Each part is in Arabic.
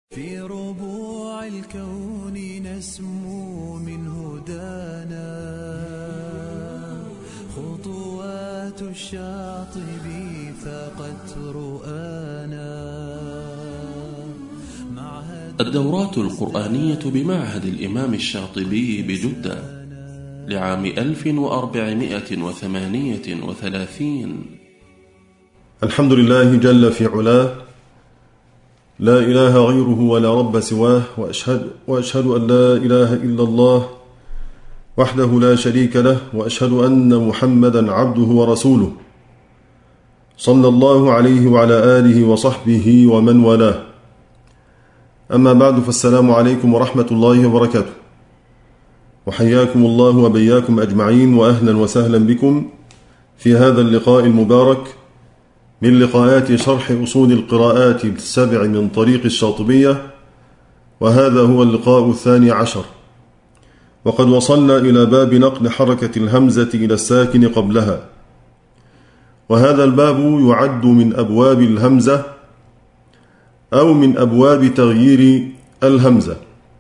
في ربوع الكون نسمو من هدانا خطوات الشاطبي فقد رؤانا. الدورات القرآنية بمعهد الإمام الشاطبي بجدة لعام 1438. الحمد لله جل في علاه، لا إله غيره ولا رب سواه، وأشهد أن لا إله إلا الله وحده لا شريك له، وأشهد أن محمدا عبده ورسوله صلى الله عليه وعلى آله وصحبه ومن والاه. أما بعد، فالسلام عليكم ورحمة الله وبركاته، وحياكم الله وبياكم أجمعين، وأهلا وسهلا بكم في هذا اللقاء المبارك من لقاءات شرح أصول القراءات السبع من طريق الشاطبية، وهذا هو اللقاء 12، وقد وصلنا إلى باب نقل حركة الهمزة إلى الساكن قبلها، وهذا الباب يعد من أبواب الهمزة أو من أبواب تغيير الهمزة.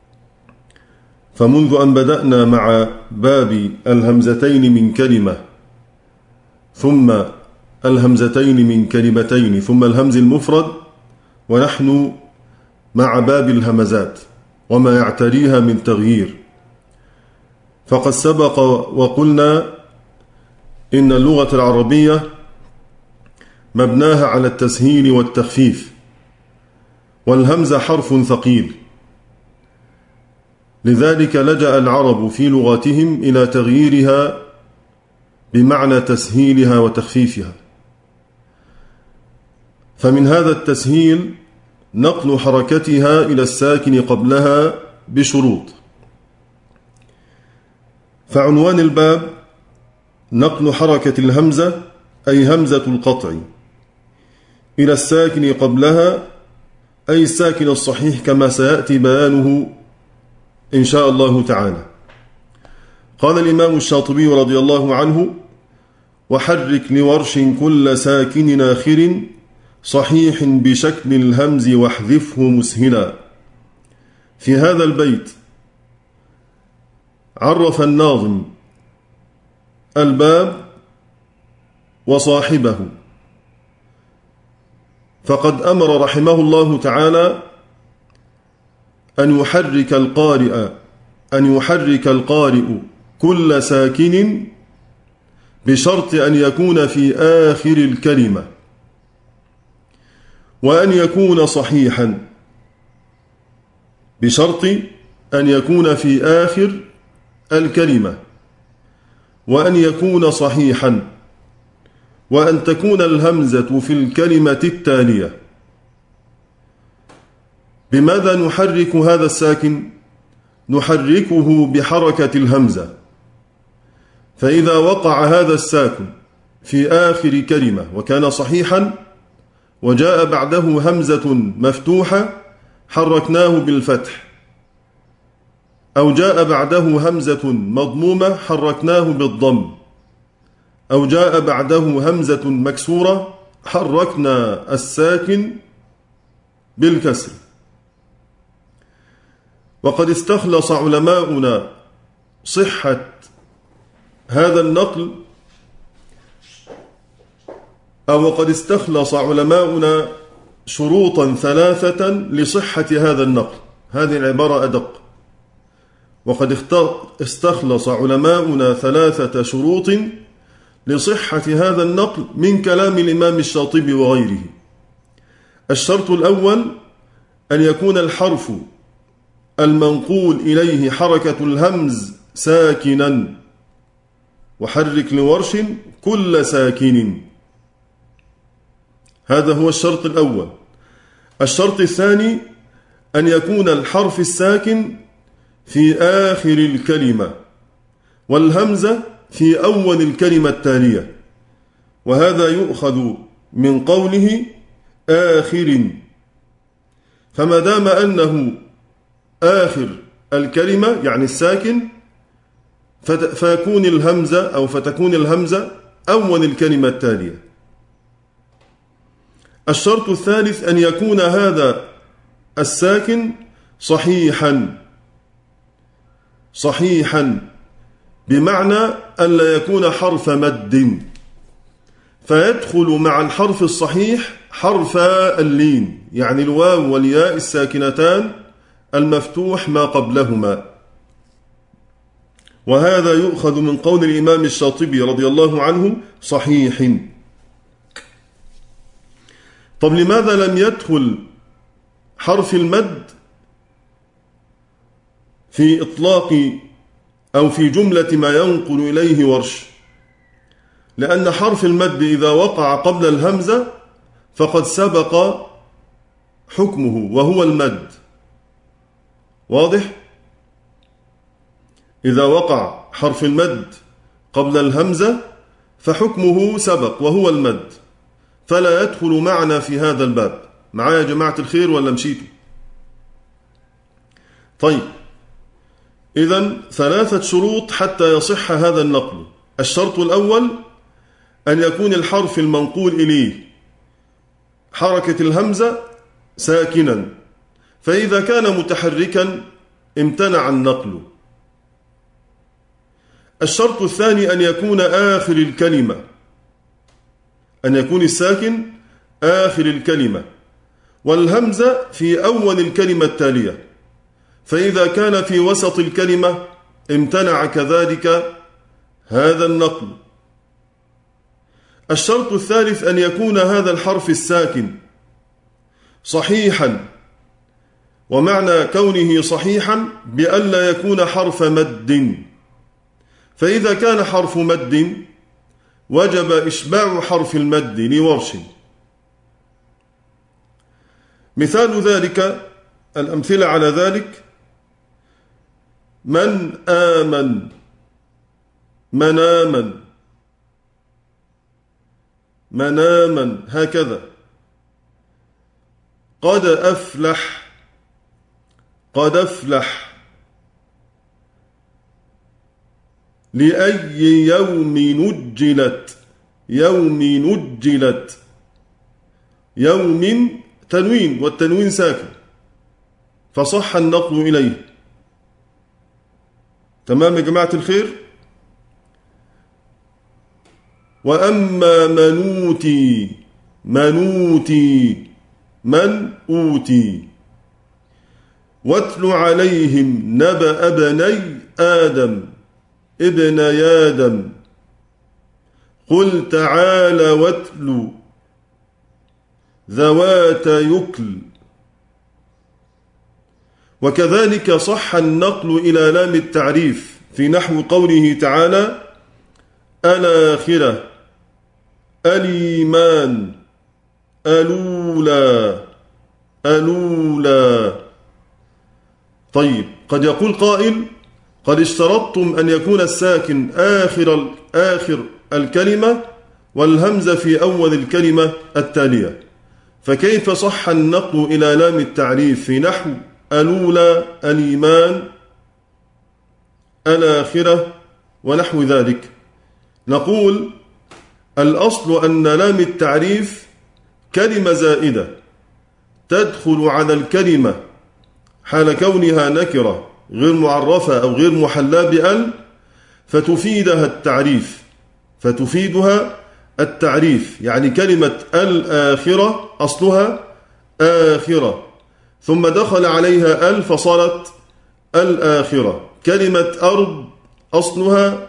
فمنذ أن بدأنا مع باب الهمزتين من كلمة، ثم الهمزتين من كلمتين، ثم الهمز المفرد، ونحن مع باب الهمزات وما يعتريها من تغيير. فقد سبق وقلنا إن اللغة العربية مبناها على التسهيل والتخفيف، والهمزة حرف ثقيل، لذلك لجأ العرب في لغاتهم إلى تغييرها بمعنى تسهيلها وتخفيفها. فمن هذا التسهيل نقل حركتها إلى الساكن قبلها بشروط. فعنوان الباب نقل حركة الهمزة، أي همزة القطع، إلى الساكن قبلها، أي الساكن الصحيح، كما سيأتي بيانه إن شاء الله تعالى. قال الإمام الشاطبي رضي الله عنه: وحرك لورش كل ساكن آخر صحيح بشكل الهمز واحذفه مسهلا. في هذا البيت عرف الناظم الباب وصاحبه، فقد أمر رحمه الله تعالى أن يحرك القارئ كل ساكن بشرط أن يكون في آخر الكلمة، وأن يكون صحيحا، بشرط أن يكون في آخر الكلمة، وأن يكون صحيحا، وأن تكون الهمزة في الكلمة التالية. بماذا نحرك هذا الساكن؟ نحركه بحركة الهمزة. فإذا وقع هذا الساكن في آخر كلمة وكان صحيحا وجاء بعده همزة مفتوحة حركناه بالفتح، أو جاء بعده همزة مضمومة حركناه بالضم، أو جاء بعده همزة مكسورة حركنا الساكن بالكسر. وقد استخلص علماؤنا صحة هذا النقل، أو وقد استخلص علماؤنا شروطا 3 لصحة هذا النقل. هذه العبارة أدق: وقد استخلص علماؤنا 3 شروط لصحة هذا النقل من كلام الإمام الشاطبي وغيره. الشرط الأول أن يكون الحرف المنقول إليه حركة الهمز ساكنا، وحرك لورش كل ساكن. هذا هو الشرط الأول. الشرط الثاني أن يكون الحرف الساكن في آخر الكلمة، والهمزة في أول الكلمة التالية، وهذا يؤخذ من قوله آخر. فما دام أنه آخر الكلمة يعني الساكن، فتكون الهمزة أول الكلمة التالية. الشرط الثالث أن يكون هذا الساكن صحيحا، صحيحا بمعنى أن لا يكون حرف مد، فيدخل مع الحرف الصحيح حرف اللين، يعني الواو والياء الساكنتان المفتوح ما قبلهما. وهذا يؤخذ من قول الإمام الشاطبي رضي الله عنه صحيح. طب لماذا لم يدخل حرف المد في إطلاق أو في جملة ما ينقل إليه ورش؟ لأن حرف المد إذا وقع قبل الهمزة فقد سبق حكمه وهو المد. واضح؟ إذا وقع حرف المد قبل الهمزة فحكمه سبق وهو المد، فلا يدخل معنا في هذا الباب. معايا يا جماعة الخير ولا مشيتوا؟ طيب، إذن 3 شروط حتى يصح هذا النقل. الشرط الأول أن يكون الحرف المنقول إليه حركة الهمزة ساكنا، فإذا كان متحركا امتنع النقل. الشرط الثاني أن يكون آخر الكلمة، أن يكون الساكن آخر الكلمة والهمزة في أول الكلمة التالية، فإذا كان في وسط الكلمة امتنع كذلك هذا النقل. الشرط الثالث أن يكون هذا الحرف الساكن صحيحا، ومعنى كونه صحيحا بألا يكون حرف مد، فإذا كان حرف مد وجب إشباع حرف المد لورش. مثال ذلك، الأمثلة على ذلك: من آمن، مناما، مناما، هكذا. قد أفلح، قد أفلح. لأي يوم نجلت، يوم نجلت. يوم تنوين والتنوين ساكن فصح النقل إليه. تمام يا جماعة الخير؟ وأما من أوتي، من أوتي، من أوتي. واتل عليهم نبأ ابني آدم، ابن آدم. قل تعالى واتل ذوات يكل. وكذلك صح النقل إلى لام التعريف في نحو قوله تعالى: الآخرة، الإيمان، الأولى، الأولى. طيب، قد يقول قائل: قد اشترطتم أن يكون الساكن آخر الكلمة والهمزة في أول الكلمة التالية، فكيف صح النقل إلى لام التعريف في نحو الأولى، الإيمان، الآخرة ونحو ذلك؟ نقول: الأصل أن لام التعريف كلمة زائدة تدخل على الكلمة حال كونها نكرة غير معرفة أو غير محلى بأل، فتفيدها التعريف، فتفيدها التعريف. يعني كلمة الآخرة أصلها آخرة، ثم دخل عليها ال فصارت الآخرة. كلمة أرض أصلها،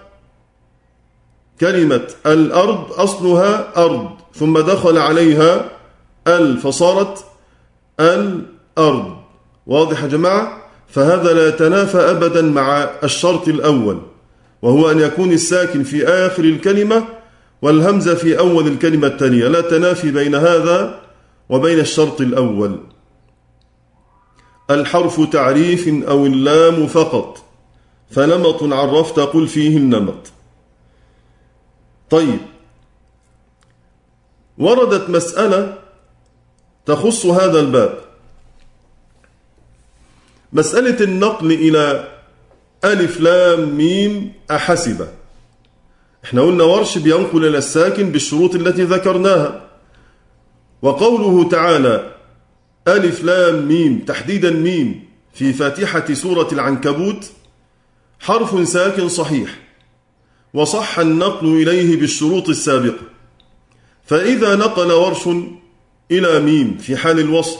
كلمة الأرض أصلها أرض، ثم دخل عليها ال فصارت الأرض. واضح يا جماعة؟ فهذا لا يتنافى أبدا مع الشرط الأول، وهو أن يكون الساكن في آخر الكلمة والهمزة في أول الكلمة التالية. لا تنافي بين هذا وبين الشرط الأول. الحرف تعريف أو اللام فقط، فنمط عرفت قل فيه النمط. طيب، وردت مسألة تخص هذا الباب، مسألة النقل إلى ألف لام ميم أحسب. احنا قلنا ورش بينقل إلى الساكن بالشروط التي ذكرناها، وقوله تعالى ألف لام ميم تحديدا ميم في فاتحة سورة العنكبوت حرف ساكن صحيح، وصح النقل إليه بالشروط السابقة. فإذا نقل ورش إلى ميم في حال الوصل،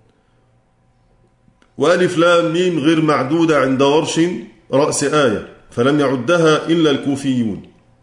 وألف لام ميم غير معدودة عند ورش رأس آية، فلم يعدها إلا الكوفيون.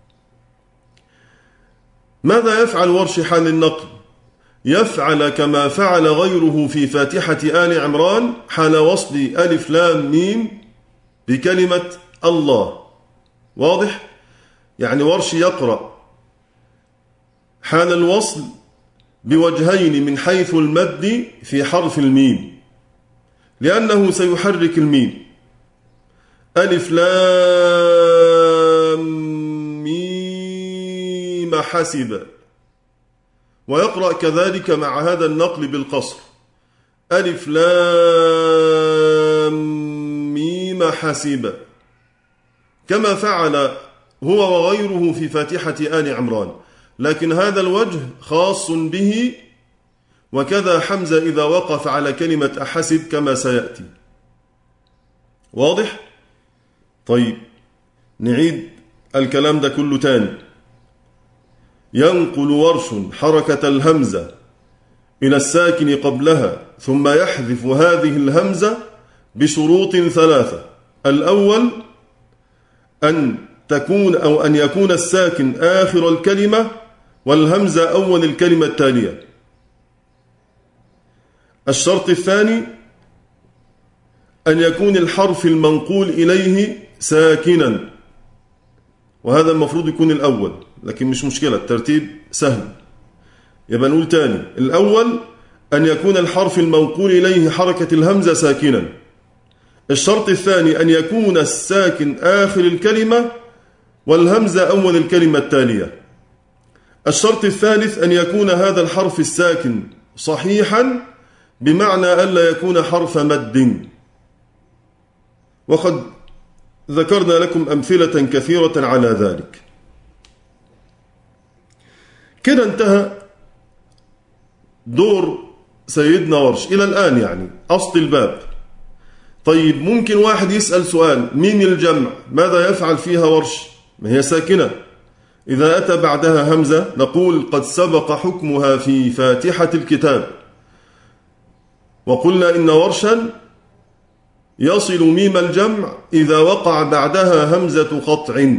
ماذا يفعل ورش حال النقل؟ يفعل كما فعل غيره في فاتحة آل عمران حال وصل ألف لام ميم بكلمة الله. واضح؟ يعني ورش يقرأ حال الوصل بوجهين من حيث المد في حرف الميم، لأنه سيحرك الميم. ألف لام ميم حسب، ويقرأ كذلك مع هذا النقل بالقصر، ألف لام ميم حسب، كما فعل هو وغيره في فاتحة آل عمران، لكن هذا الوجه خاص به، وكذا حمزة إذا وقف على كلمة أحسب كما سيأتي. واضح؟ طيب نعيد الكلام ده كله تاني. ينقل ورش حركة الهمزة إلى الساكن قبلها، ثم يحذف هذه الهمزة بشروط ثلاثة. الأول أن يكون الساكن آخر الكلمة والهمزة أول الكلمة التالية. الشرط الثاني أن يكون الحرف المنقول إليه ساكنا، وهذا المفروض يكون الأول، لكن مش مشكلة، الترتيب سهل. يبقى نقول تاني، الأول أن يكون الحرف المنقول إليه حركة الهمزة ساكنا. الشرط الثاني أن يكون الساكن آخر الكلمة والهمزة أول الكلمة التالية. الشرط الثالث أن يكون هذا الحرف الساكن صحيحا، بمعنى ألا يكون حرف مد، وقد ذكرنا لكم أمثلة كثيرة على ذلك. كده انتهى دور سيدنا ورش إلى الآن، يعني أصل الباب. طيب ممكن واحد يسأل سؤال، مين الجمع؟ ماذا يفعل فيها ورش؟ ما هي ساكنة، إذا أتى بعدها همزة نقول قد سبق حكمها في فاتحة الكتاب، وقلنا إن ورشا يصل ميم الجمع إذا وقع بعدها همزة قطع.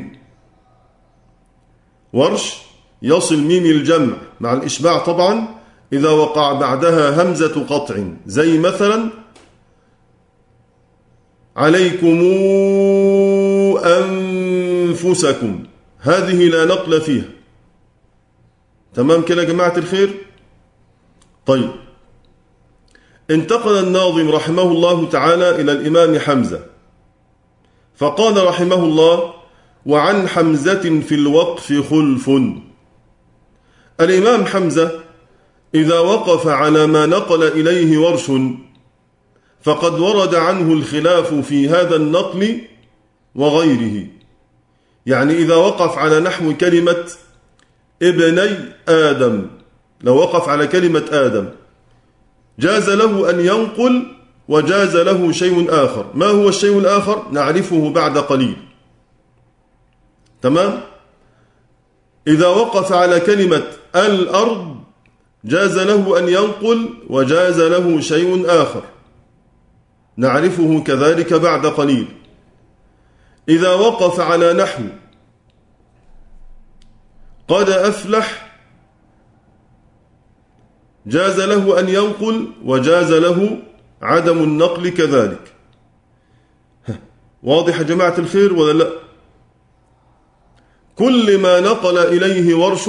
ورش يصل ميم الجمع مع الإشباع طبعا إذا وقع بعدها همزة قطع، زي مثلا عليكم أنفسكم، هذه لا نقل فيها. تمام كده يا جماعة الخير؟ طيب انتقل الناظم رحمه الله تعالى إلى الإمام حمزة، فقال رحمه الله: وعن حمزة في الوقف خلف. الإمام حمزة إذا وقف على ما نقل إليه ورش فقد ورد عنه الخلاف في هذا النقل وغيره. يعني إذا وقف على نحو كلمة ابني آدم، لو وقف على كلمة آدم جاز له أن ينقل، وجاز له شيء آخر. ما هو الشيء الآخر؟ نعرفه بعد قليل. تمام؟ إذا وقف على كلمة الأرض جاز له أن ينقل، وجاز له شيء آخر نعرفه كذلك بعد قليل. إذا وقف على نحو قد أفلح جاز له أن ينقل، وجاز له عدم النقل كذلك. واضح يا جماعة الخير ولا لا؟ كل ما نقل إليه ورش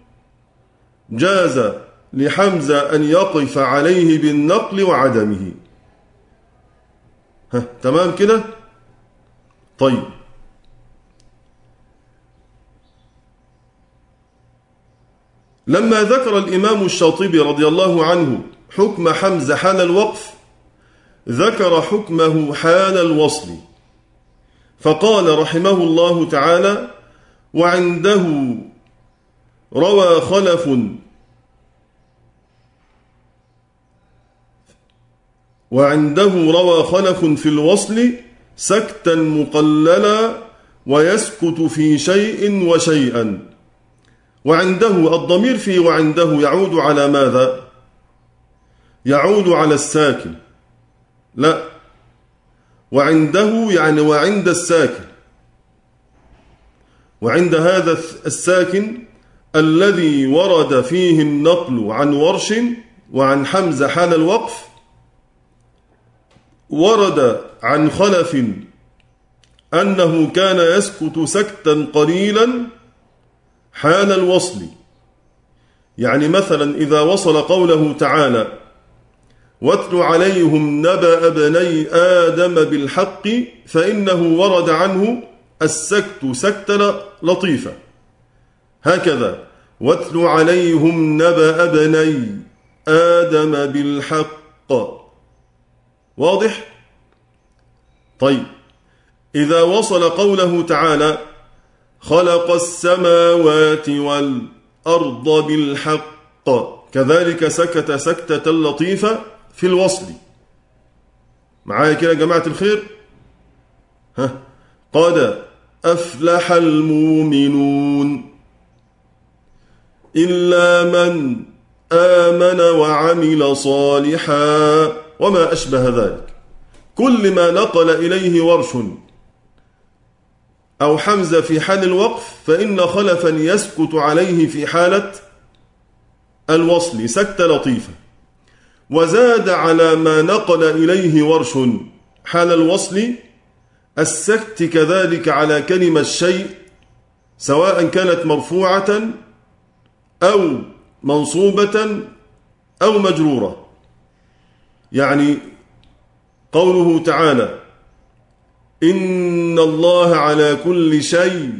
جاز لحمزة أن يقف عليه بالنقل وعدمه. تمام كده؟ طيب لما ذكر الإمام الشاطبي رضي الله عنه حكم حمزة حال الوقف، ذكر حكمه حال الوصل، فقال رحمه الله تعالى: وعنده روى خلف وعنده روى خلف في الوصل سكتا مقللا ويسكت في شيء وشيئا. وعنده الضمير في وعنده يعود على ماذا؟ يعود على الساكن. لا، وعنده يعني وعند الساكن، وعند هذا الساكن الذي ورد فيه النقل عن ورش وعن حمزة حال الوقف، ورد عن خلف أنه كان يسكت سكتا قليلا حال الوصل. يعني مثلا إذا وصل قوله تعالى واتل عليهم نبأ ابني آدم بالحق، فإنه ورد عنه السكت سكتة لطيفة، هكذا واتل عليهم نبأ ابني آدم بالحق. واضح؟ طيب، إذا وصل قوله تعالى خلق السماوات والأرض بالحق، كذلك سكت سكتة لطيفة في الوصل. معايا كده يا جماعة الخير؟ قد أفلح المؤمنون إلا من آمن وعمل صالحا وما أشبه ذلك. كل ما نقل إليه ورش أو حمزة في حال الوقف فإن خلفا يسكت عليه في حالة الوصل سكتة لطيفة. وزاد على ما نقل إليه ورش حال الوصل السكت كذلك على كلمة الشيء، سواء كانت مرفوعة أو منصوبة أو مجرورة. يعني قوله تعالى إن الله على كل شيء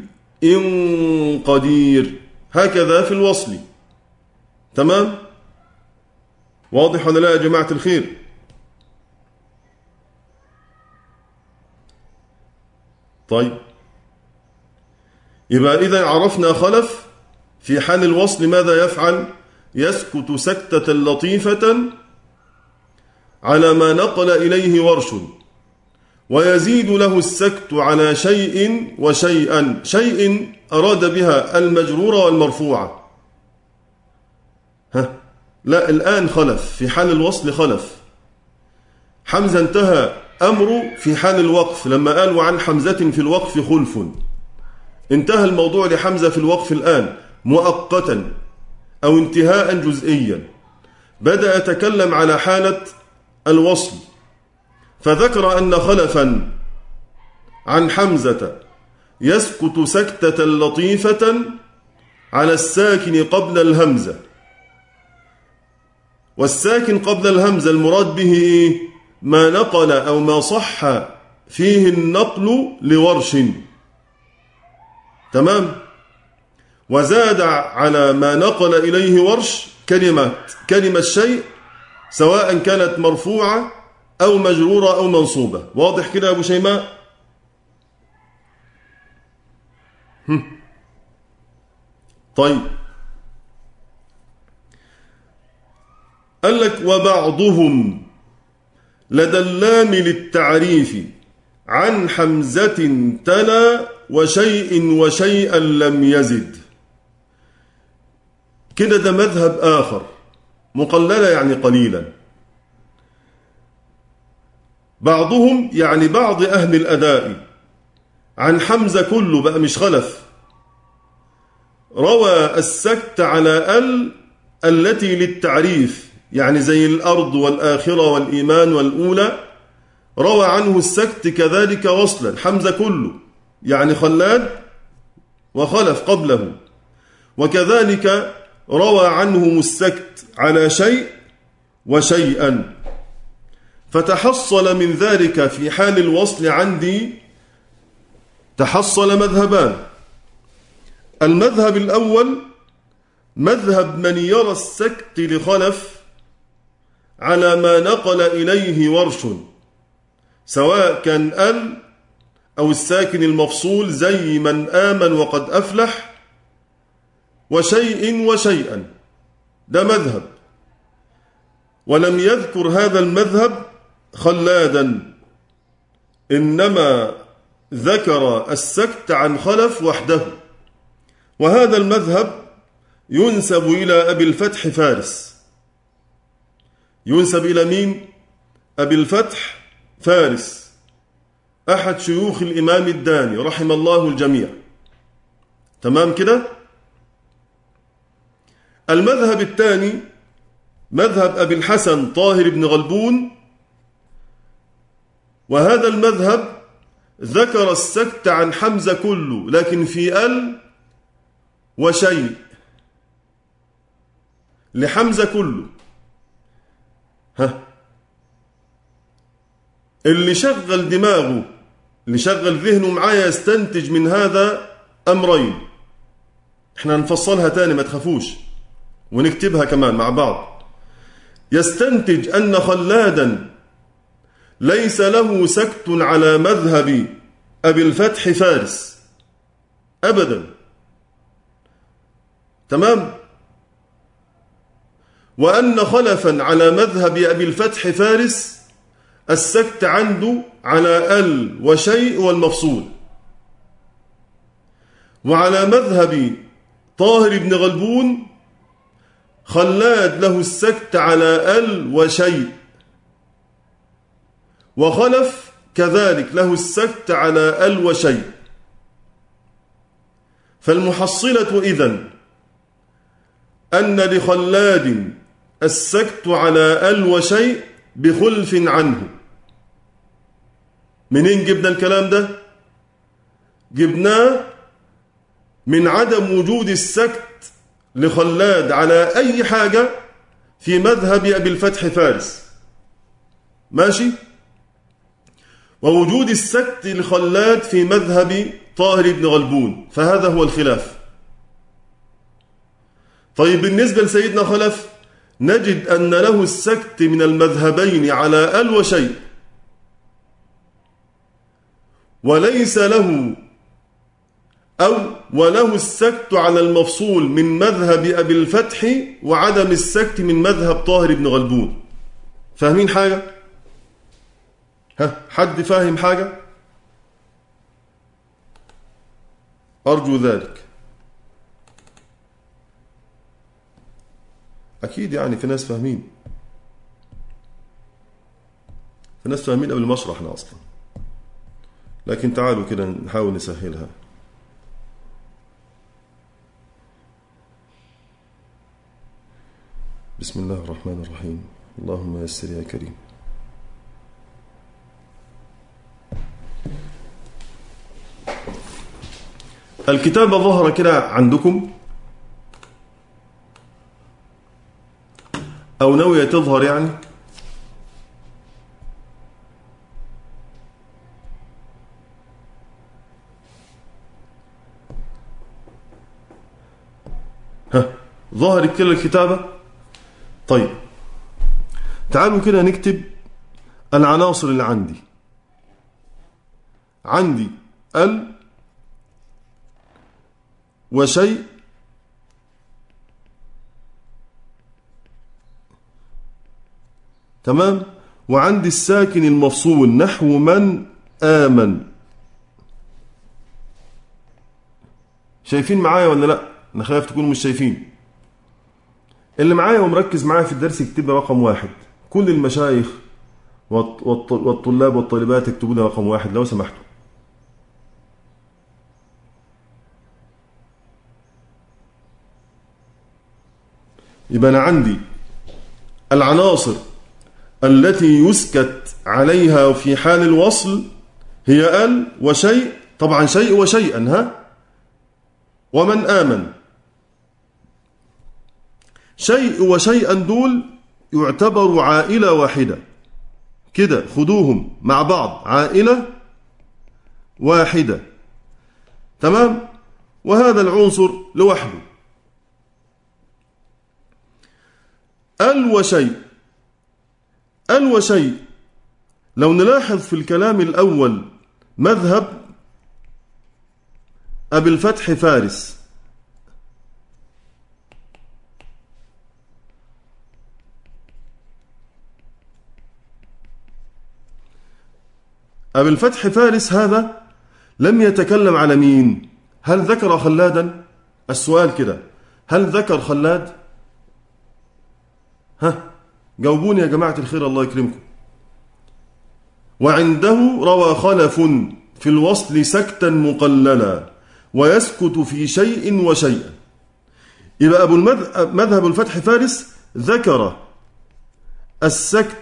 قدير، هكذا في الوصل. تمام؟ واضح ولا لا يا جماعة الخير؟ طيب، يبقى إذا عرفنا خلف في حال الوصل ماذا يفعل؟ يسكت سكتة لطيفة على ما نقل إليه ورش، ويزيد له السكت على شيء وشيئا. شيء أراد بها المجرورة والمرفوعة. لا، الآن خلف في حال الوصل خلف. حمزة انتهى أمره في حال الوقف لما قال وعن حمزة في الوقف خلف. انتهى الموضوع لحمزة في الوقف الآن مؤقتا أو انتهاء جزئيا. بدأ يتكلم على حالة الوصل، فذكر أن خلفا عن حمزة يسكت سكتة لطيفة على الساكن قبل الهمزة. والساكن قبل الهمزة المراد به ما نقل أو ما صح فيه النقل لورش. تمام؟ وزاد على ما نقل إليه ورش كلمة شيء، سواء كانت مرفوعة أو مجرورة أو منصوبة. واضح كده يا أبو شيماء؟ طيب، قال لك وبعضهم لدى اللام للتعريف عن حمزة تلا وشيء وشيئا لم يزد. كده ده مذهب آخر، مقللة يعني قليلا. بعضهم يعني بعض أهل الأداء عن حمزة كله بقى مش خلف، روى السكت على التي للتعريف، يعني زي الأرض والآخرة والإيمان والأولى، روى عنه السكت كذلك وصلا. حمزة كله يعني خلاد وخلف قبله. وكذلك روى عنهم السكت على شيء وشيئا. فتحصل من ذلك في حال الوصل عندي تحصل مذهبان. المذهب الأول مذهب من يرى السكت لخلف على ما نقل إليه ورش، سواء كان أو الساكن المفصول زي من آمن وقد أفلح وشيء وشيئا. ده مذهب، ولم يذكر هذا المذهب خلادا إنما ذكر السكت عن خلف وحده، وهذا المذهب ينسب إلى أبي الفتح فارس. ينسب إلى مين؟ أبي الفتح فارس، أحد شيوخ الإمام الداني رحم الله الجميع. تمام كده؟ المذهب الثاني مذهب أبي الحسن طاهر بن غلبون، وهذا المذهب ذكر السكت عن حمزة كله، لكن في ال وشيء، لحمزة كله. اللي شغل دماغه، اللي شغل ذهنه معايا يستنتج من هذا أمرين، احنا نفصلها تاني ما تخافوش ونكتبها كمان مع بعض. يستنتج أن خلادا ليس له سكت على مذهب أبي الفتح فارس أبدا. تمام؟ وأن خلفا على مذهب أبي الفتح فارس السكت عنده على ال وشيء والمفصول، وعلى مذهب طاهر بن غلبون خلاد له السكت على ال وشيء، وخلف كذلك له السكت على ال وشيء. فالمحصلة إذن أن لخلاد السكت على ال وشيء بخلف عنه. منين جبنا الكلام ده؟ جبناه من عدم وجود السكت لخلاد على أي حاجة في مذهب أبي الفتح فارس، ماشي؟ ووجود السكت لخلاد في مذهب طاهر بن غلبون، فهذا هو الخلاف. طيب بالنسبة لسيدنا خلف نجد أن له السكت من المذهبين على ال وشيء، وليس له وله السكت على المفصول من مذهب أبي الفتح، وعدم السكت من مذهب طاهر بن غلبون. فاهمين حاجة؟ حد فاهم حاجة؟ أرجو ذلك. أكيد يعني في ناس فاهمين، في ناس فاهمين قبل ما أشرحنا أصلا، لكن تعالوا كده نحاول نسهلها. بسم الله الرحمن الرحيم. اللهم يسر يا كريم. الكتابة ظهر كده عندكم أو ناوية تظهر يعني؟ ظهرت كده الكتابة؟ طيب تعالوا كده نكتب العناصر اللي عندي ال وشيء تمام، وعندي الساكن المفصول نحو من آمن. شايفين معايا ولا لا؟ أنا خايف تكونوا مش شايفين. اللي معايا ومركز معايا في الدرس يكتب رقم 1. كل المشايخ والطلاب والطالبات يكتبوا لي رقم 1 لو سمحتوا. يبقى أنا عندي العناصر التي يسكت عليها في حال الوصل هي ال وشيء، طبعا شيء وشيئا ومن آمن. شيء وشيئا دول يعتبروا عائلة واحدة كده، خدوهم مع بعض، عائلة واحدة. تمام؟ وهذا العنصر لوحده. ال وشيء لو نلاحظ في الكلام الأول مذهب أبي الفتح فارس، أبي الفتح فارس هذا لم يتكلم على مين؟ هل ذكر خلادا؟ السؤال كده، هل ذكر خلاد؟ جاوبوني يا جماعة الخير الله يكرمكم. وعنده روى خلف في الوصل سكتا مقللا ويسكت في شيء وشيئا. يبقى مذهب الفتح فارس ذكر السكت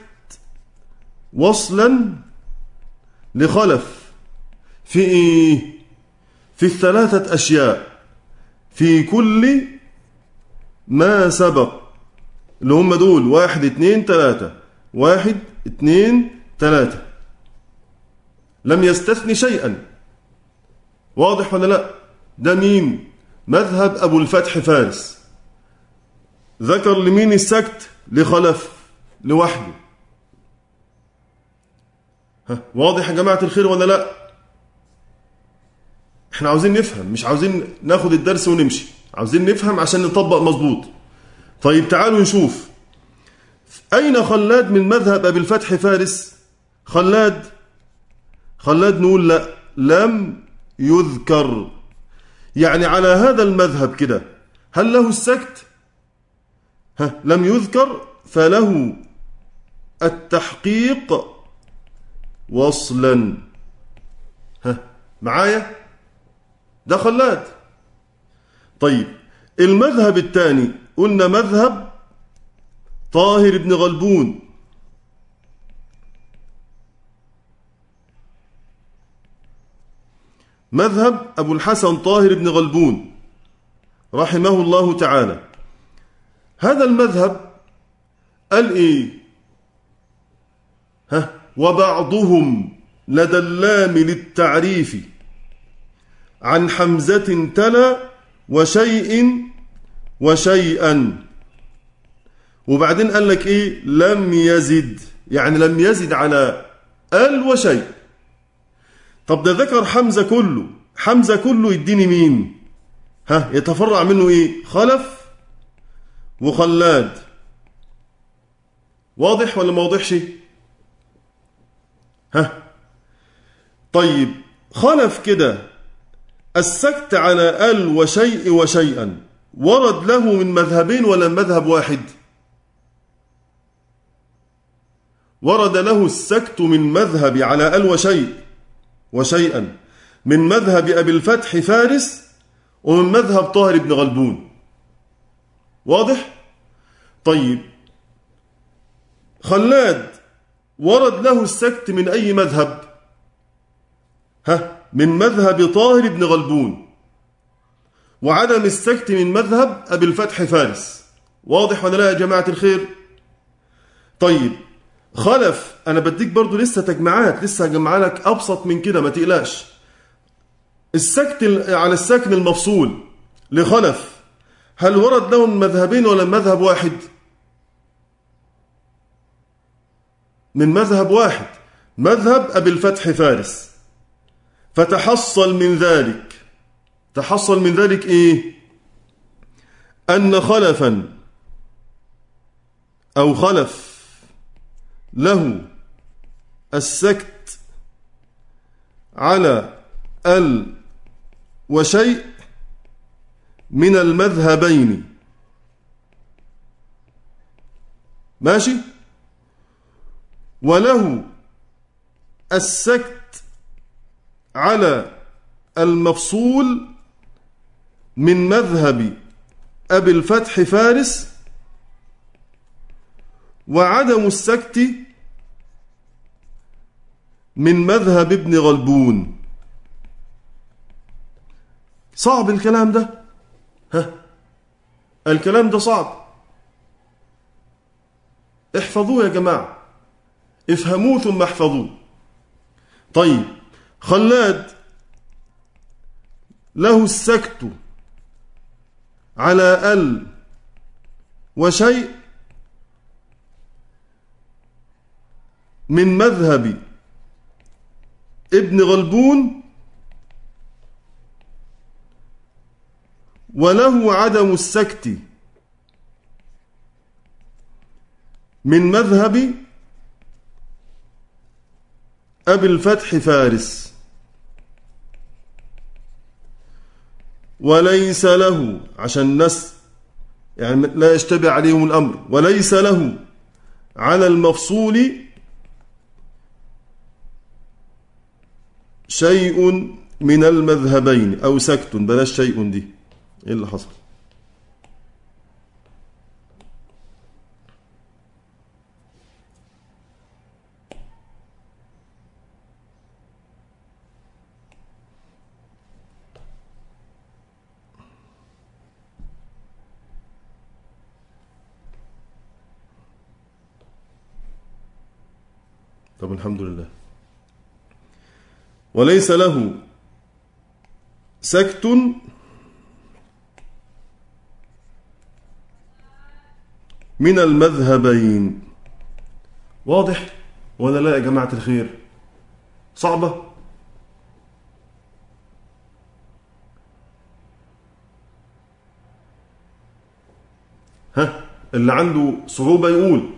وصلا لخلف في إيه؟ في الثلاثة أشياء في كل ما سبق، اللي هم دول 1 2 3 1 2 3، لم يستثني شيئا. واضح ولا لا؟ ده مين؟ مذهب أبو الفتح فارس. ذكر لمين السكت؟ لخلف لوحده. واضح يا جماعة الخير ولا لا؟ احنا عاوزين نفهم، مش عاوزين ناخد الدرس ونمشي، عاوزين نفهم عشان نطبق مظبوط. طيب تعالوا نشوف أين خلاد من مذهب أبي الفتح فارس. خلاد نقول لا، لم يذكر. يعني على هذا المذهب كده هل له السكت؟ لم يذكر، فله التحقيق وصلا. معايا؟ ده خلاد. طيب المذهب الثاني قلنا مذهب طاهر بن غلبون. مذهب أبو الحسن طاهر بن غلبون رحمه الله تعالى. هذا المذهب قال إيه؟ وبعضهم لدى اللام للتعريف عن حمزة تلا وشيء وشيئا. وبعدين قال لك إيه؟ لم يزد، يعني لم يزد على ال وشيء. طب ده ذكر حمزة كله، حمزة كله يديني مين؟ يتفرع منه إيه؟ خلف وخلاد. واضح ولا ما واضحش؟ طيب خلف كده السكت على ال وشيء وشيئا ورد له من مذهبين ولا مذهب واحد؟ ورد له السكت من مذهب على ال وشيء وشيئا من مذهب أبي الفتح فارس ومن مذهب طاهر بن غلبون. واضح؟ طيب خلاد ورد له السكت من أي مذهب؟ من مذهب طاهر بن غلبون، وعدم السكت من مذهب أبي الفتح فارس. واضح ولا لا يا جماعة الخير؟ طيب خلف، أنا بديك برضو لسه تجمعات، لسه هجمع لك أبسط من كده ما تقلقش. السكت على الساكن المفصول لخلف هل ورد له من مذهبين ولا مذهب واحد؟ من مذهب واحد، مذهب أبي الفتح فارس. فتحصل من ذلك إيه؟ أن خلفا أو خلف له السكت على ال وشيء من المذهبين. ماشي؟ وله السكت على المفصول من مذهب أبي الفتح فارس، وعدم السكت من مذهب ابن غلبون. صعب الكلام ده؟ الكلام ده صعب. احفظوه يا جماعة، افهموه ثم احفظوه. طيب خلاد له السكت على ال وشيء من مذهب ابن غلبون، وله عدم السكت من مذهب أبي الفتح فارس. وليس له، عشان الناس يعني لا يشتبه عليهم الأمر، وليس له على المفصول شيء من المذهبين. أو سكت، بلاش شيء دي، إيه اللي حصل؟ طب الحمد لله. وليس له سكت من المذهبين. واضح ولا لا يا جماعة الخير؟ صعبة؟ ها، اللي عنده صعوبة يقول.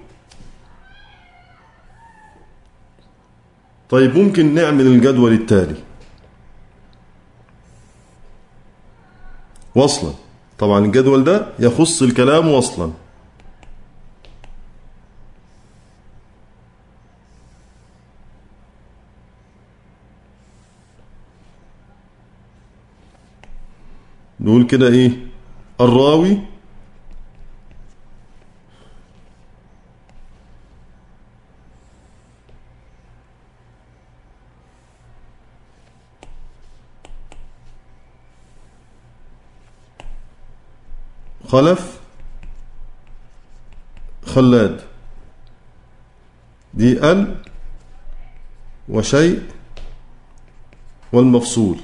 طيب ممكن نعمل الجدول التالي وصلا. طبعا الجدول ده يخص الكلام وصلا. نقول كده ايه؟ الراوي خلف خلاد، دي ال وشيء والمفصول.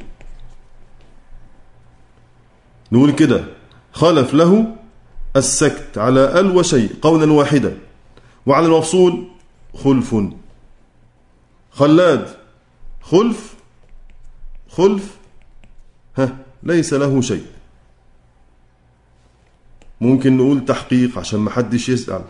نقول كده خلف له السكت على ال وشيء قولا واحدا، وعلى المفصول خلف. خلاد خلف خلف، ها، ليس له شيء. ممكن نقول تحقيق عشان ما حدش يسأل.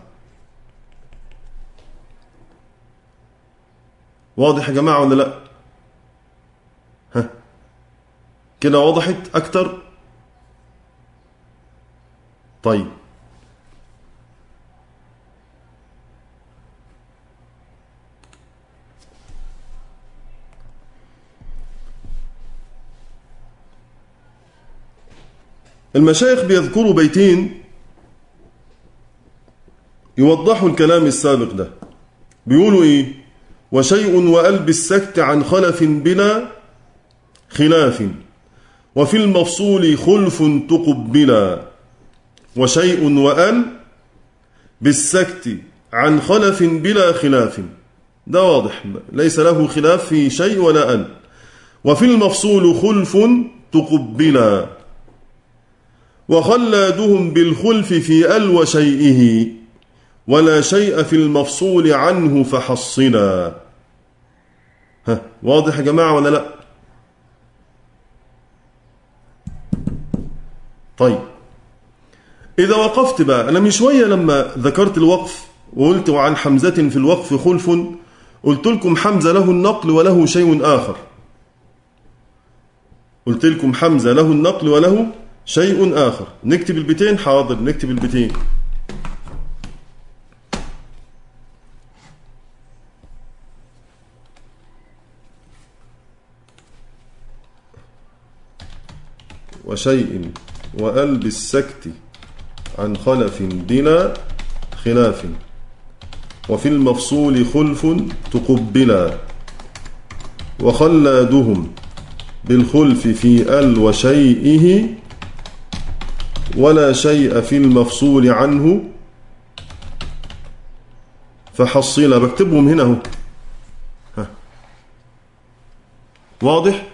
واضح يا جماعة ولا لا؟ ها كده وضحت أكتر؟ طيب المشايخ بيذكروا بيتين يوضحوا الكلام السابق ده. بيقولوا ايه؟ وشيء وأل بالسكت عن خلف بلا خلاف، وفي المفصول خلف تقبلا. وشيء وأل بالسكت عن خلف بلا خلاف، ده واضح، ليس له خلاف في شيء ولا أل. وفي المفصول خلف تقبلا، وخلادهم بالخلف في ال وشيئه، ولا شيء في المفصول عنه فحصنا. ها واضح يا جماعة ولا لا؟ طيب إذا وقفت بقى، أنا من شوية لما ذكرت الوقف وقلت وعن حمزة في الوقف خلف، قلت لكم حمزة له النقل وله شيء آخر. قلت لكم حمزة له النقل وله شيء آخر. نكتب البيتين؟ حاضر نكتب البيتين. وشيء وأل بالسكت عن خلف بلا خلاف، وفي المفصول خلف تقبلا، وخلادهم بالخلف في ال وشيئه، ولا شيء في المفصول عنه فحصلا. بكتبهم هنا اهو. واضح؟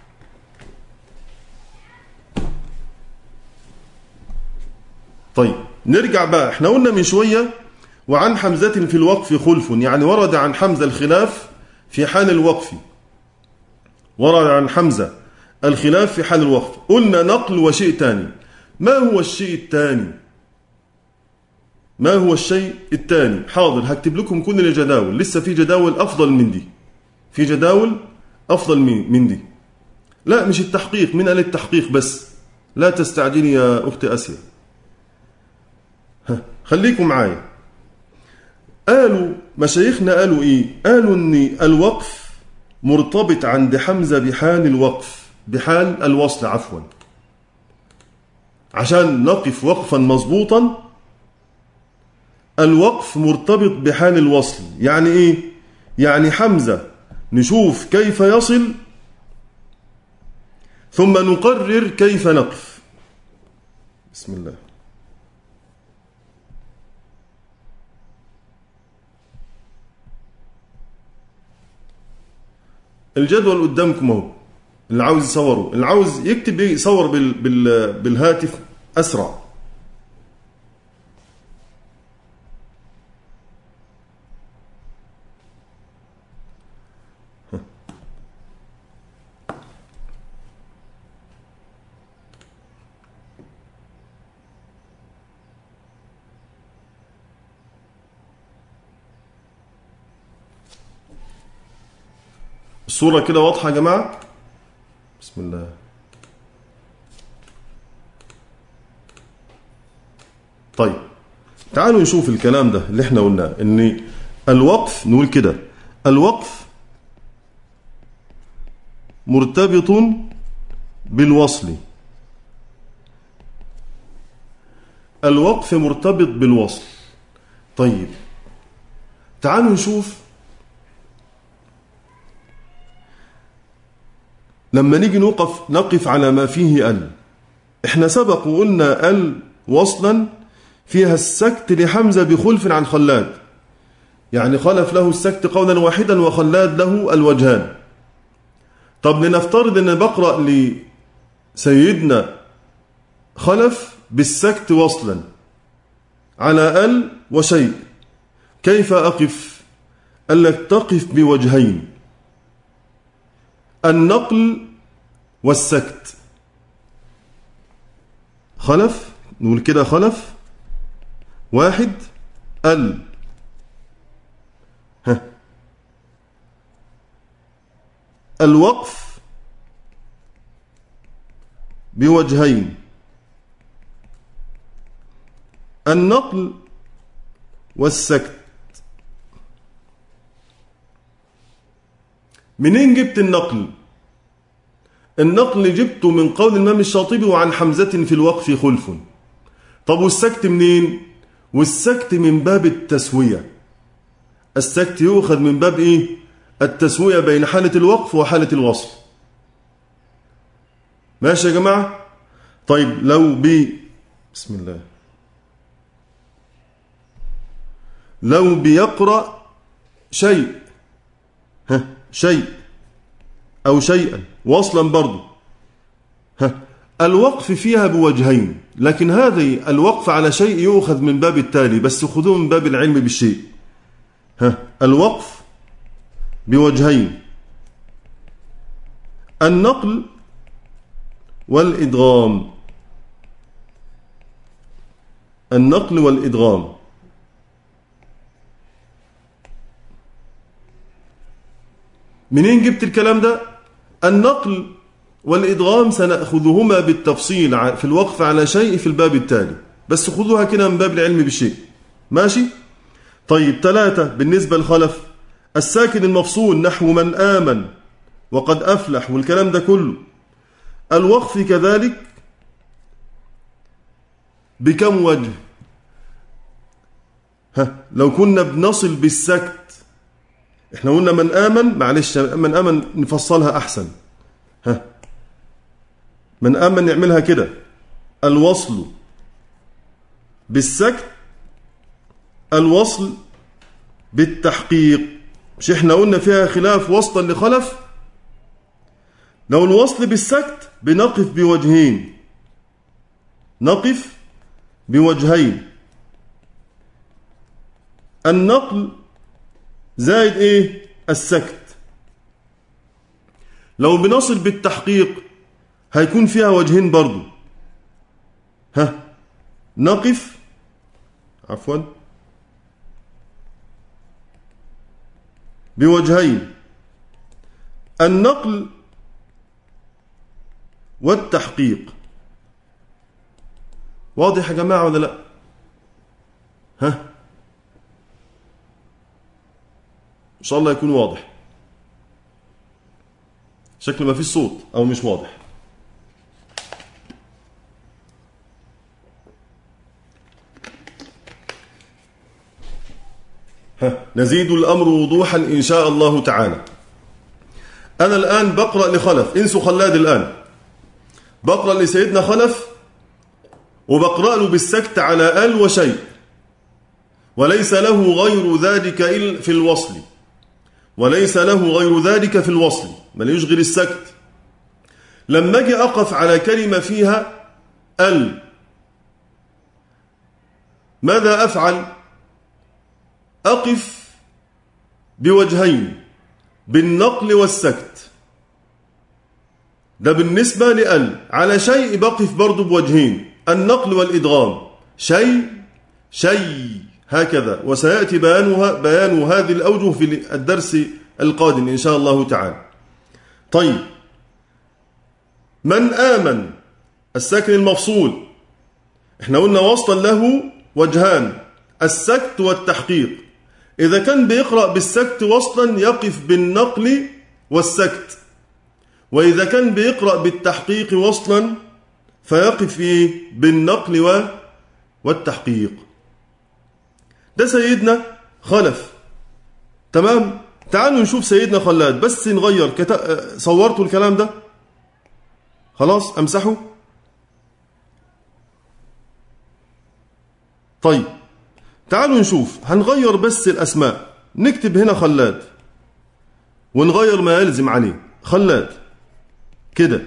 طيب نرجع بقى. احنا قلنا من شوية وعن حمزة في الوقف خلف، يعني ورد عن حمزة الخلاف في حال الوقف. ورد عن حمزة الخلاف في حال الوقف. قلنا نقل وشيء تاني. ما هو الشيء الثاني؟ ما هو الشيء الثاني؟ حاضر هكتب لكم كل الجداول، لسه في جداول أفضل من دي. في جداول أفضل من دي. لا مش التحقيق، من قال التحقيق بس؟ لا تستعجلي يا أختي آسيا. خليكم معايا. قالوا مشايخنا قالوا إيه؟ قالوا إن الوقف مرتبط عند حمزة بحال الوقف، بحال الوصل عفوا، عشان نقف وقفا مضبوطا. الوقف مرتبط بحال الوصل. يعني إيه؟ يعني حمزة نشوف كيف يصل ثم نقرر كيف نقف. بسم الله. الجدول قدامكم اهو، اللي عاوز يصوره، اللي عاوز يكتب يصور بالهاتف أسرع. الصورة كده واضحة يا جماعة؟ بسم الله. طيب تعالوا نشوف الكلام ده اللي احنا قلناه، ان الوقف نقول كده: الوقف مرتبط بالوصل. الوقف مرتبط بالوصل. طيب تعالوا نشوف لما نيجي نقف على ما فيه ال. احنا سبق وقلنا ال وصلا فيها السكت لحمزة بخلف عن خلاد، يعني خلف له السكت قولا واحدا وخلاد له الوجهان. طب لنفترض ان بقرأ لسيدنا خلف بالسكت وصلا على ال وشيء، كيف أقف؟ قال لك تقف بوجهين: النقل والسكت. خلف نقول كده: خلف واحد ال، الوقف بوجهين: النقل والسكت. منين جبت النقل؟ النقل جبته من قول الإمام الشاطبي: وعن حمزة في الوقف خلف. طب والسكت منين؟ والسكت من باب التسوية. السكت يؤخذ من باب إيه؟ التسوية بين حالة الوقف وحالة الوصل. ماشي يا جماعة؟ طيب لو بسم الله، لو بيقرأ شيء، شيء أو شيئا وصلا برضو، الوقف فيها بوجهين، لكن هذه الوقف على شيء يؤخذ من باب التالي، بس خذوه من باب العلم بالشيء. الوقف بوجهين: النقل والإدغام. النقل والإدغام. منين جبت الكلام ده؟ النقل والإدغام سنأخذهما بالتفصيل في الوقف على شيء في الباب التالي، بس خذوها كده من باب العلم بالشيء. ماشي؟ طيب 3 بالنسبة للخلف: الساكن المفصول نحو من آمن وقد أفلح والكلام ده كله. الوقف كذلك بكم وجه؟ لو كنا بنصل بالسكت، احنا قلنا من آمن، معلش من آمن نفصلها أحسن. من آمن نعملها كده: الوصل بالسكت، الوصل بالتحقيق. مش احنا قلنا فيها خلاف وسطا لخلف؟ لو الوصل بالسكت بنقف بوجهين، نقف بوجهين: النقل زائد ايه؟ السكت. لو بنصل بالتحقيق هيكون فيها وجهين برضو، نقف بوجهين: النقل والتحقيق. واضح يا جماعة ولا لا؟ ها؟ إن شاء الله يكون واضح. شكل ما فيش صوت أو مش واضح. نزيد الأمر وضوحا إن شاء الله تعالى. أنا الآن بقرأ لخلف، انسوا خلاد الآن، بقرأ لسيدنا خلف وبقرأ له بالسكت على ال وشيء، وليس له غير ذلك في الوصل، وليس له غير ذلك في الوصل، بل يشغل السكت. لما أجي أقف على كلمة فيها ال، ماذا أفعل؟ أقف بوجهين، بالنقل والسكت. ده بالنسبة لأل. على شيء بقف برضو بوجهين، النقل والإدغام. شيء هكذا، وسيأتي بيان هذه الأوجه في الدرس القادم إن شاء الله تعالى. طيب، من آمن الساكن المفصول، احنا قلنا وصلا له وجهان، السكت والتحقيق. إذا كان بيقرأ بالسكت وصلا يقف بالنقل والسكت، وإذا كان بيقرأ بالتحقيق وصلا فيقف بالنقل والتحقيق. ده سيدنا خلف. تمام؟ تعالوا نشوف سيدنا خلاد، بس نغير صورتوا الكلام ده؟ خلاص أمسحه؟ طيب تعالوا نشوف، هنغير بس الأسماء، نكتب هنا خلاد ونغير ما يلزم عليه. خلاد كده.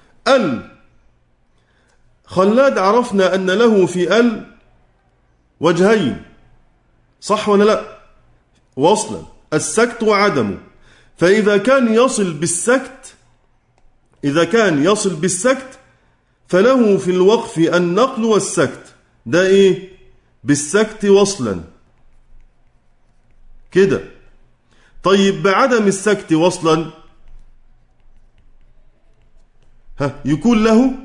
خلاد عرفنا أن له في وجهين، صح ولا لا؟ وصلا، السكت وعدمه. فإذا كان يصل بالسكت فله في الوقف النقل والسكت. ده إيه؟ بالسكت وصلا كده. طيب بعدم السكت وصلا يكون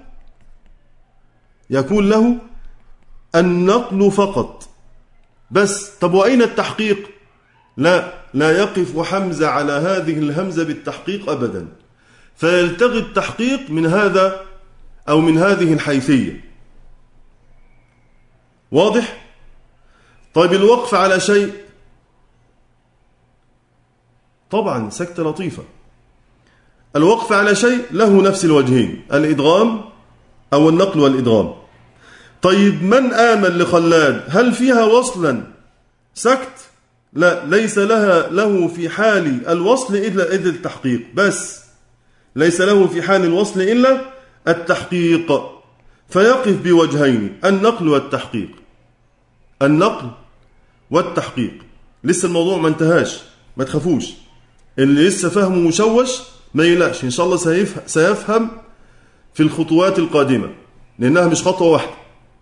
له النقل فقط بس. طب وأين التحقيق؟ لا يقف حمزة على هذه الهمزة بالتحقيق أبدا، فيلتغي التحقيق من هذا أو من هذه الحيثية. واضح؟ طيب الوقف على شيء، طبعا سكتة لطيفة. الوقف على شيء له نفس الوجهين، الإدغام أو النقل والإدغام. طيب من آمن لخلاد، هل فيها وصلا سكت؟ لا، ليس له في حال الوصل إلا التحقيق بس، ليس له في حال الوصل إلا التحقيق، فيقف بوجهين، النقل والتحقيق. النقل والتحقيق. لسه الموضوع ما انتهاش، ما تخافوش. اللي لسه فهمه مشوش ما يقلقش، إن شاء الله سيفهم في الخطوات القادمة، لأنها مش خطوة واحدة،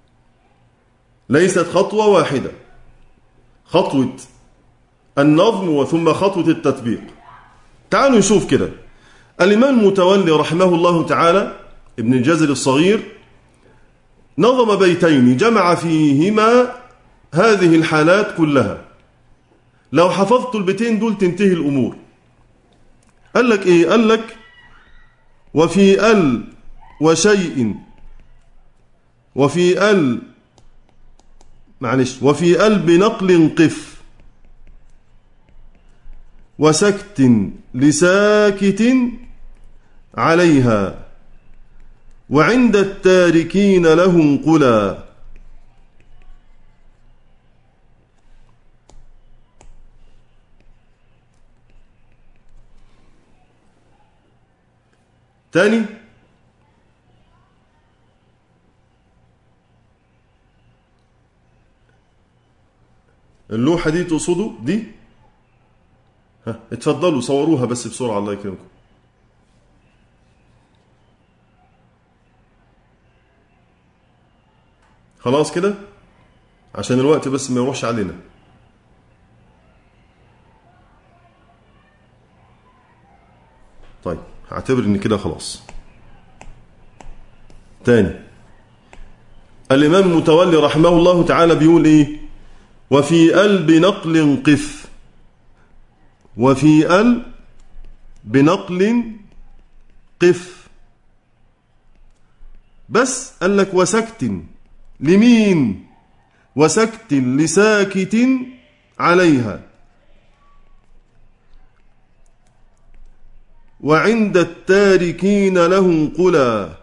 ليست خطوة واحدة، خطوة النظم وثم خطوة التطبيق. تعالوا نشوف كده. الإمام المتولي رحمه الله تعالى ابن الجزري الصغير نظم بيتين جمع فيهما هذه الحالات كلها. لو حفظت البيتين دول تنتهي الأمور. قال لك إيه؟ قال لك وفي وشيء، وفي بنقل قف، وسكت لساكت عليها، وعند التاركين لهم قلا. تاني، اللوحة دي تقصدوا دي؟ اتفضلوا صوروها بس بسرعة الله يكرمكم. خلاص كده عشان الوقت بس ما يروحش علينا. طيب هعتبر ان كده خلاص. تاني، الإمام المتولي رحمه الله تعالى بيقول إيه؟ وفي ال بنقل قف، وفي ال بنقل قف. بس قال لك وسكت لمين؟ وسكت لساكت عليها، وعند التاركين له قلا.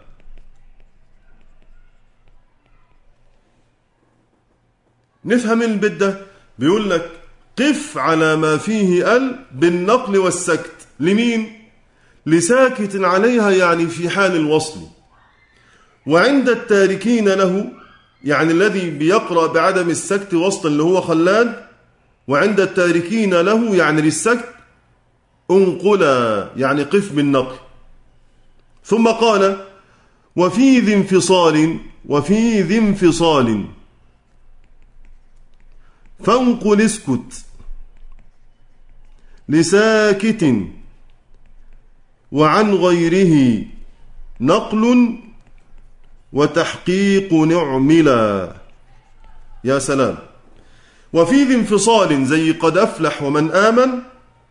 نفهم البيت ده. بيقول لك قف على ما فيه ال بالنقل والسكت لمين؟ لساكت عليها، يعني في حال الوصل. وعند التاركين له، يعني الذي بيقرأ بعدم السكت وصلا اللي هو خلاد. وعند التاركين له يعني للسكت انقلا، يعني قف بالنقل. ثم قال وفي ذي انفصال، وفي ذي انفصال فانقل اسكت لساكت وعن غيره نقل وتحقيق نعملا. يا سلام. وفي ذي انفصال زي قد أفلح ومن آمن،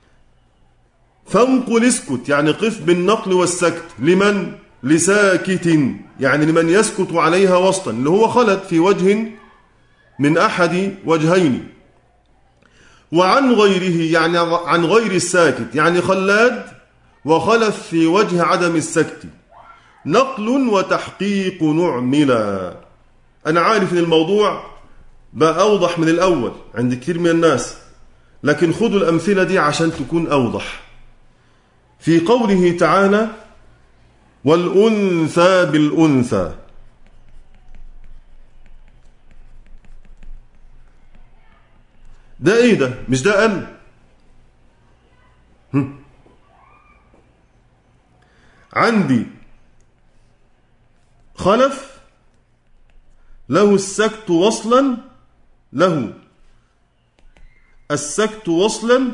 فانقل اسكت يعني قف بالنقل والسكت لمن؟ لساكت، يعني لمن يسكت عليها وسطا، اللي هو خلت في وجه من أحد وجهين. وعن غيره يعني عن غير الساكت، يعني خلاد وخلف في وجه عدم السكت. نقل وتحقيق نعملا. أنا عارف إن الموضوع بقى أوضح من الأول عند كثير من الناس، لكن خذوا الأمثلة دي عشان تكون أوضح. في قوله تعالى والأنثى بالأنثى، ده ايه ده؟ مش ده قال؟ عندي خلف له السكت وصلا، له السكت وصلا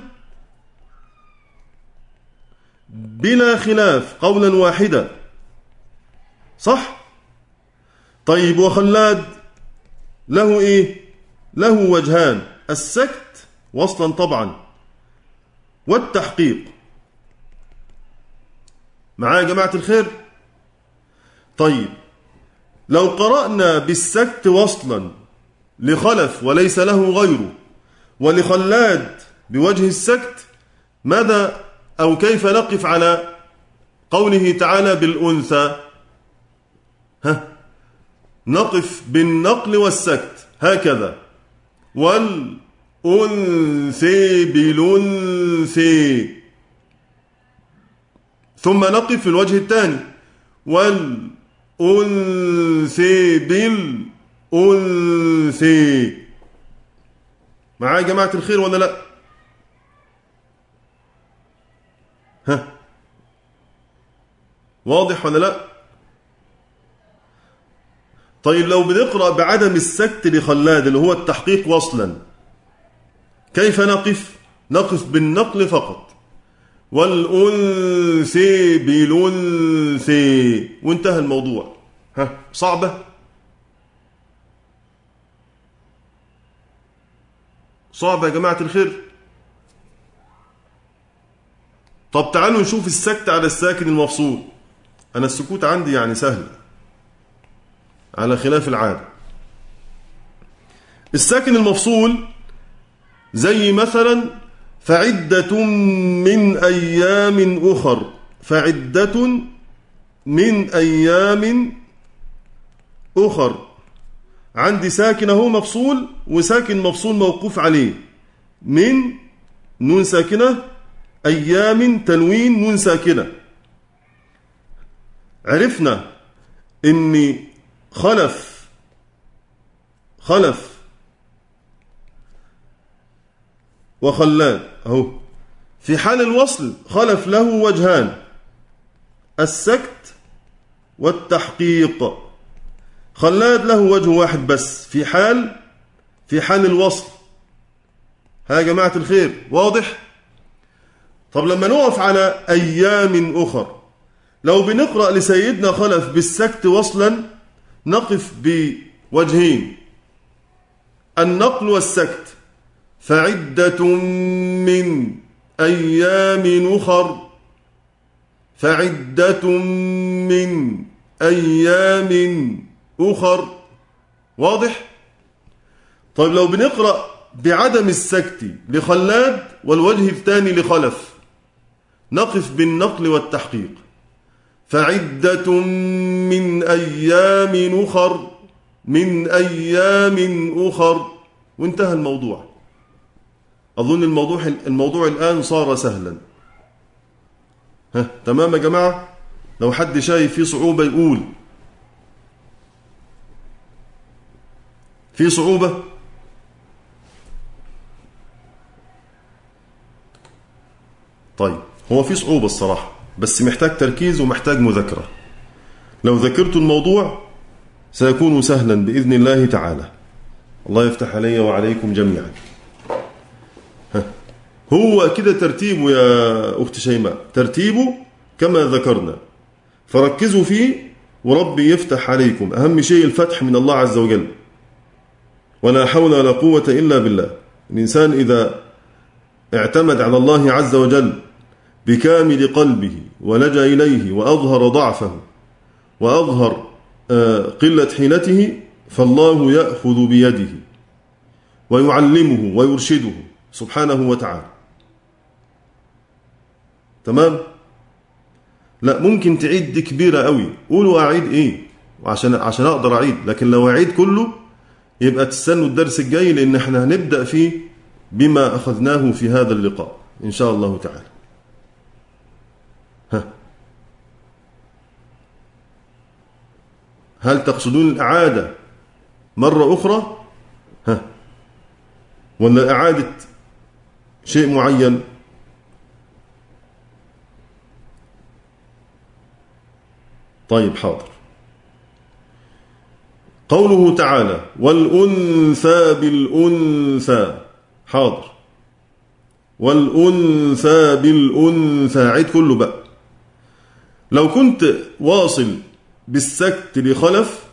بلا خلاف قولا واحدا، صح؟ طيب وخلاد له ايه؟ له وجهان، السكت وصلا طبعا والتحقيق. معايا يا جماعة الخير؟ طيب لو قرأنا بالسكت وصلا لخلف وليس له غيره، ولخلاد بوجه السكت، ماذا أو كيف نقف على قوله تعالى بالأنثى؟ نقف بالنقل والسكت هكذا، والأنثى بالأنثى. ثم نقف في الوجه الثاني والأنثى بالأنثى. معايا يا جماعة الخير ولا لا؟ واضح ولا لا؟ طيب لو بنقرأ بعدم السكت لخلاد اللي هو التحقيق وصلا، كيف نقف؟ نقف بالنقل فقط، والأنثى بالأنثى، وانتهى الموضوع. صعبة؟ صعبة يا جماعة الخير؟ طب تعالوا نشوف السكت على الساكن المفصول. أنا السكوت عندي يعني سهل على خلاف العادة. الساكن المفصول زي مثلا فعدة من أيام أخر، فعدة من أيام أخر، عندي ساكن اهو مفصول وساكن مفصول موقوف عليه، من نون ساكنة، أيام تنوين نون ساكنة. عرفنا إن خلف وخلاد اهو في حال الوصل خلف له وجهان، السكت والتحقيق. خلاد له وجه واحد بس في حال الوصل. ها يا جماعة الخير واضح؟ طب لما نقف على أيام أخر، لو بنقرأ لسيدنا خلف بالسكت وصلا نقف بوجهين: النقل والسكت. فعدة من أيام أخر، فعدة من أيام أخر. واضح؟ طيب لو بنقرأ بعدم السكت لخلاد والوجه الثاني لخلف نقف بالنقل والتحقيق: فعدة من أيام أخر، من أيام أخر، وانتهى الموضوع. أظن الموضوع الآن صار سهلا. تمام يا جماعة؟ لو حد شايف فيه صعوبة يقول. في صعوبة؟ طيب هو في صعوبة الصراحة، بس محتاج تركيز ومحتاج مذاكرة. لو ذكرت الموضوع سيكون سهلا بإذن الله تعالى. الله يفتح علي وعليكم جميعا. هو كده ترتيبه يا أخت شيماء، ترتيبه كما ذكرنا، فركزوا فيه وربي يفتح عليكم. أهم شيء الفتح من الله عز وجل، ولا حول ولا قوة إلا بالله. الإنسان إذا اعتمد على الله عز وجل بكامل قلبه ولجأ إليه وأظهر ضعفه وأظهر قلة حيلته، فالله يأخذ بيده ويعلمه ويرشده سبحانه وتعالى. تمام؟ لا ممكن تعيد دي كبيرة قوي، قولوا أعيد إيه عشان أقدر أعيد، لكن لو أعيد كله يبقى تستنوا الدرس الجاي، لأن احنا هنبدأ فيه بما أخذناه في هذا اللقاء إن شاء الله تعالى. هل تقصدون الإعادة مرة أخرى؟ ولا إعادة شيء معين؟ طيب حاضر. قوله تعالى: والأنثى بالأنثى. حاضر. والأنثى بالأنثى، عيد كله بقى. لو كنت واصل بالسكت لخلف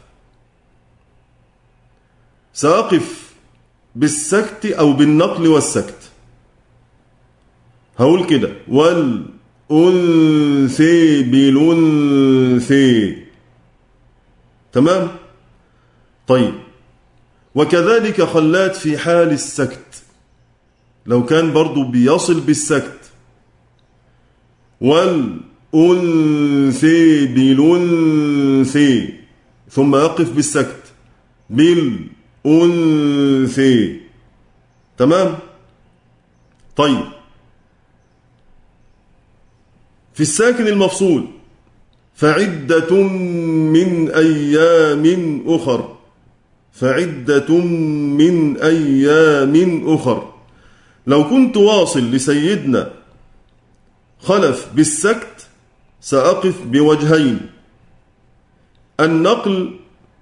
سأقف بالسكت أو بالنقل والسكت. هقول كده: والأنثى بالأنثى. تمام؟ طيب وكذلك خلات في حال السكت، لو كان برضو بيصل بالسكت: والأنثى بالأنثى، ثم يقف بالسكت: بالأنثى. تمام؟ طيب في الساكن المفصول: فعدة من أيام أخر، فعدة من أيام أخر. لو كنت واصل لسيدنا خلف بالسكت سأقف بوجهين: النقل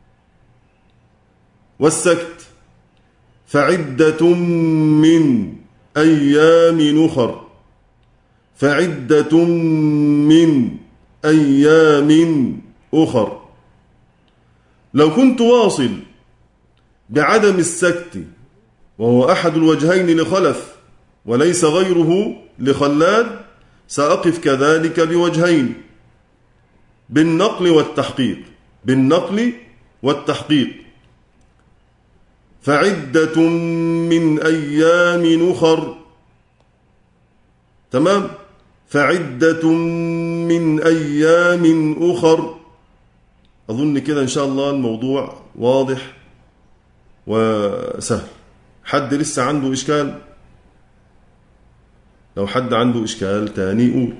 والسكت. فعدة من أيام أخر، فعدة من أيام أخر. لو كنت واصل بعدم السكت، وهو أحد الوجهين لخلف وليس غيره لخلاد، سأقف كذلك بوجهين: بالنقل والتحقيق، بالنقل والتحقيق. فعدة من أيام أخر. تمام؟ فعدة من أيام أخر. أظن كده إن شاء الله الموضوع واضح وسهل. حد لسه عنده إشكال؟ لو حد عنده إشكال تاني يقول.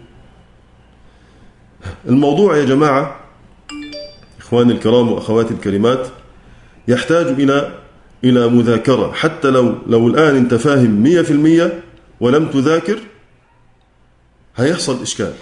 الموضوع يا جماعة إخواني الكرام وأخواتي الكريمات يحتاج إلى مذاكرة. حتى لو الآن أنت فاهم 100% ولم تذاكر هيحصل إشكال.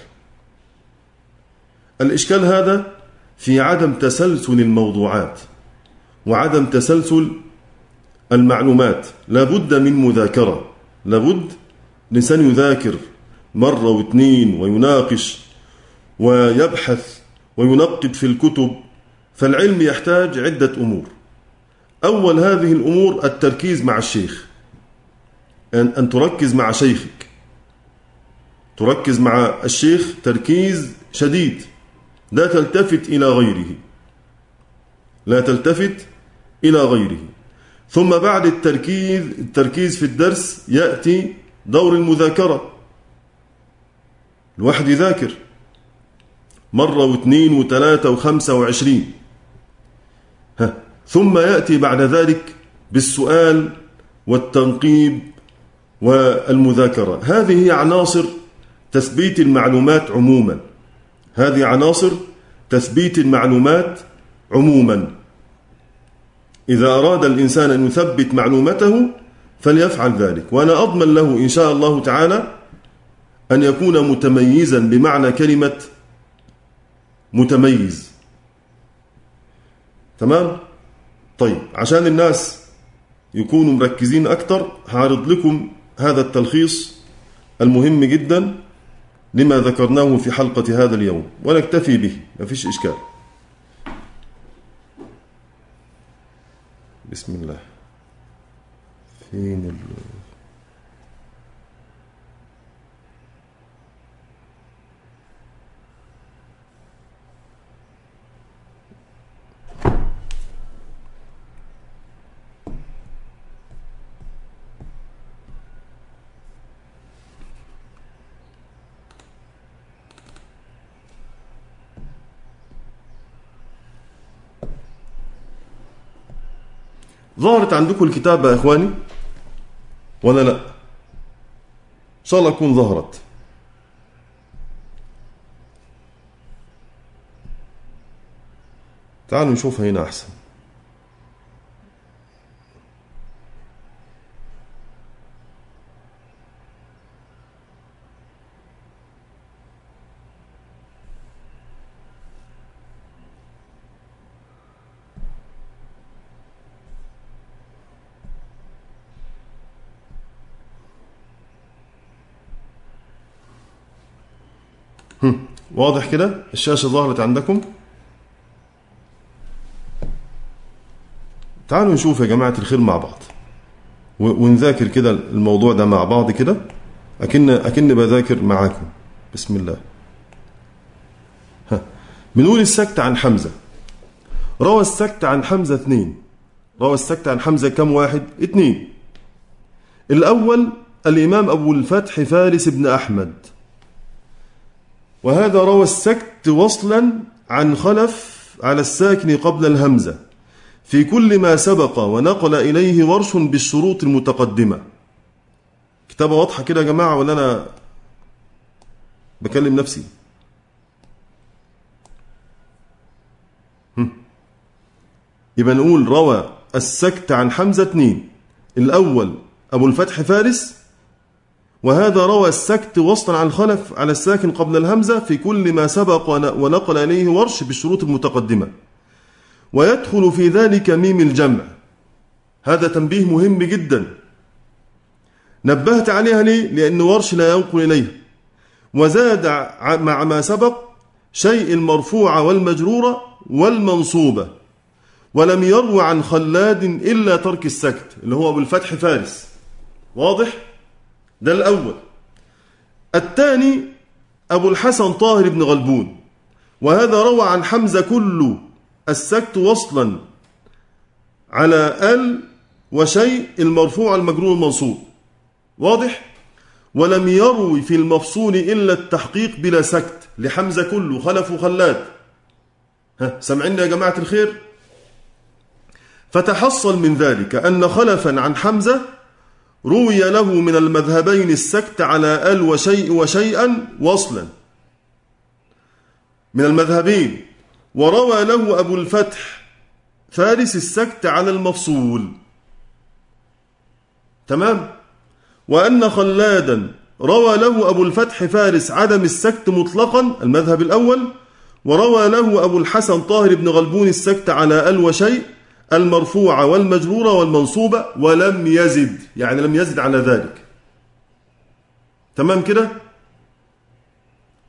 الإشكال هذا في عدم تسلسل الموضوعات وعدم تسلسل المعلومات. لابد من مذاكرة، لابد الإنسان يذاكر مرة واثنين ويناقش ويبحث وينقد في الكتب، فالعلم يحتاج عدة أمور. أول هذه الأمور التركيز مع الشيخ، أن تركز مع شيخك، تركز مع الشيخ تركيز شديد، لا تلتفت إلى غيره، لا تلتفت إلى غيره. ثم بعد التركيز في الدرس يأتي دور المذاكرة، الواحد يذاكر مرة واثنين وثلاثة وخمسة وعشرين. ثم يأتي بعد ذلك بالسؤال والتنقيب والمذاكرة. هذه هي عناصر تثبيت المعلومات عموما، هذه عناصر تثبيت المعلومات عموما. إذا أراد الإنسان أن يثبت معلومته فليفعل ذلك، وأنا أضمن له إن شاء الله تعالى أن يكون متميزا بمعنى كلمة متميز. تمام؟ طيب، عشان الناس يكونوا مركزين أكتر هعرض لكم هذا التلخيص المهم جدا لما ذكرناه في حلقة هذا اليوم، ونكتفي به، ما فيش إشكال. بسم الله. فين ظهرت عندكم الكتابة يا إخواني ولا لا؟ إن شاء الله تكون ظهرت. تعالوا نشوفها هنا أحسن. واضح كده؟ الشاشة ظهرت عندكم؟ تعالوا نشوف يا جماعة الخير مع بعض ونذاكر كده الموضوع ده مع بعض كده، أكن بذاكر معاكم. بسم الله. بنقول السكت عن حمزة. روى السكت عن حمزة 2. روى السكت عن حمزة كم واحد؟ 2. الأول الإمام أبو الفتح فارس بن أحمد، وهذا روى السكت وصلا عن خلف على الساكن قبل الهمزة في كل ما سبق، ونقل إليه ورش بالشروط المتقدمة. كتابة واضحة كده يا جماعة ولا أنا بكلم نفسي؟ يبقى نقول روى السكت عن حمزة 2. الأول أبو الفتح فارس، وهذا روى السكت وصلا عن خلف على الساكن قبل الهمزة في كل ما سبق، ونقل إليه ورش بالشروط المتقدمة، ويدخل في ذلك ميم الجمع. هذا تنبيه مهم جدا، نبهت عليها ليه؟ لأن ورش لا ينقل إليه. وزاد مع ما سبق شيء المرفوع والمجرورة والمنصوبة، ولم يروى عن خلاد إلا ترك السكت اللي هو أبو الفتح فارس. واضح؟ ده الأول. الثاني أبو الحسن طاهر بن غلبون، وهذا روى عن حمزة كل السكت وصلا على ال وشيء المرفوع المجرور المنصوب. واضح؟ ولم يروي في المفصول إلا التحقيق بلا سكت لحمزة كله خلف وخلاد. سمعنا يا جماعة الخير؟ فتحصل من ذلك أن خلفا عن حمزة روي له من المذهبين السكت على ال وشيء وشيئا وصلا من المذهبين، وروى له أبو الفتح فارس السكت على المفصول. تمام؟ وأن خلادا روى له أبو الفتح فارس عدم السكت مطلقا المذهب الأول، وروى له أبو الحسن طاهر بن غلبون السكت على ال وشيء المرفوعة والمجرورة والمنصوبة، ولم يزد، يعني لم يزد على ذلك. تمام كده؟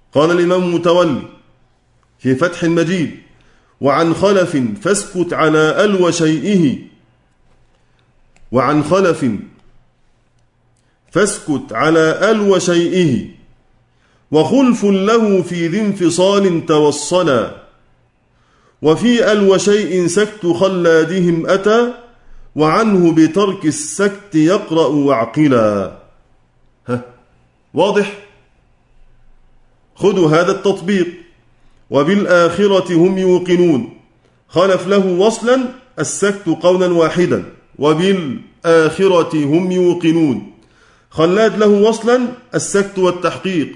قال الإمام متولي في فتح المجيد: وعن خلف فاسكت على ألو شيئه. وعن خلف فاسكت على ألو شيئه، وخلف له في ذي انفصال توصلا، وفي ألو شيء سكت خلادهم أتى، وعنه بترك السكت يقرأ وعقلا. واضح؟ خذوا هذا التطبيق: وبالآخرة هم يوقنون. خلف له وصلا السكت قولا واحدا، وبالآخرة هم يوقنون. خلاد له وصلا السكت والتحقيق،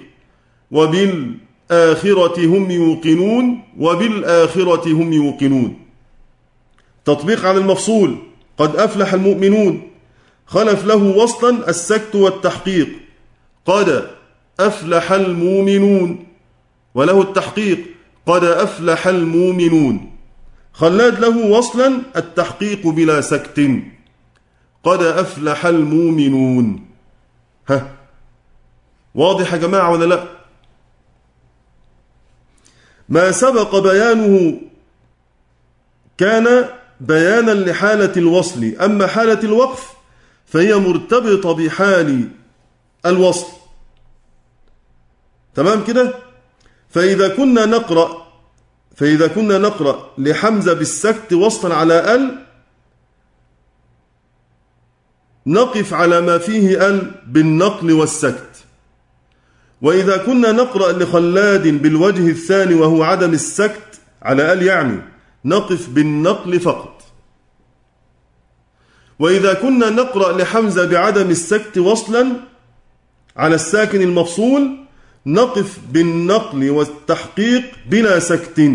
وبالآخرة هم يوقنون، وبالآخرة هم يوقنون. تطبيق على المفصول: قد أفلح المؤمنون. خلف له وصلا السكت والتحقيق، قد أفلح المؤمنون، وله التحقيق قد أفلح المؤمنون. خلاد له وصلا التحقيق بلا سكت، قد أفلح المؤمنون. واضح يا جماعة ولا لا؟ ما سبق بيانه كان بيانا لحالة الوصل، أما حالة الوقف فهي مرتبطة بحال الوصل. تمام كده؟ فإذا كنا نقرأ لحمزة بالسكت وصلا على ال، نقف على ما فيه ال بالنقل والسكت. وإذا كنا نقرأ لخلاد بالوجه الثاني وهو عدم السكت على ال، يعني نقف بالنقل فقط. وإذا كنا نقرأ لحمزة بعدم السكت وصلا على الساكن المفصول، نقف بالنقل والتحقيق بلا سكت.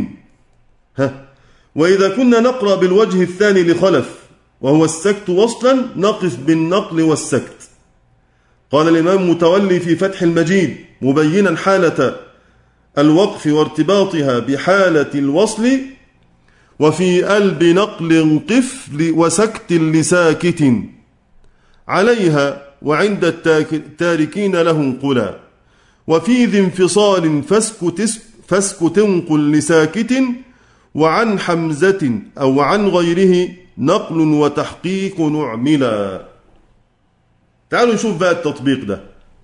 وإذا كنا نقرأ بالوجه الثاني لخلف وهو السكت وصلا، نقف بالنقل والسكت. قال الإمام متولي في فتح المجيد مبينا حالة الوقف وارتباطها بحالة الوصل: وفي ال بنقل قف وسكت لساكت عليها، وعند التاركين له انقلا، وفي ذي انفصال فاسكت انقل لساكت، وعن حمزة أو عن غيره نقل وتحقيق نعملا. تعالوا نشوف بقى التطبيق ده.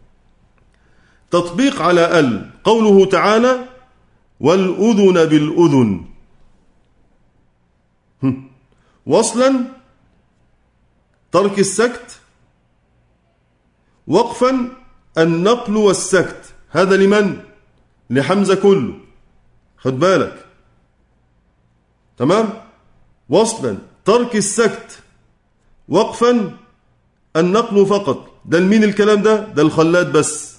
تطبيق على ال: قوله تعالى: والأذن بالأذن. وصلا ترك السكت، وقفا النقل والسكت. هذا لمن؟ لحمزة كله، خد بالك. تمام؟ وصلا ترك السكت، وقفا النقل فقط. ده لمين الكلام ده؟ ده الخلاد بس.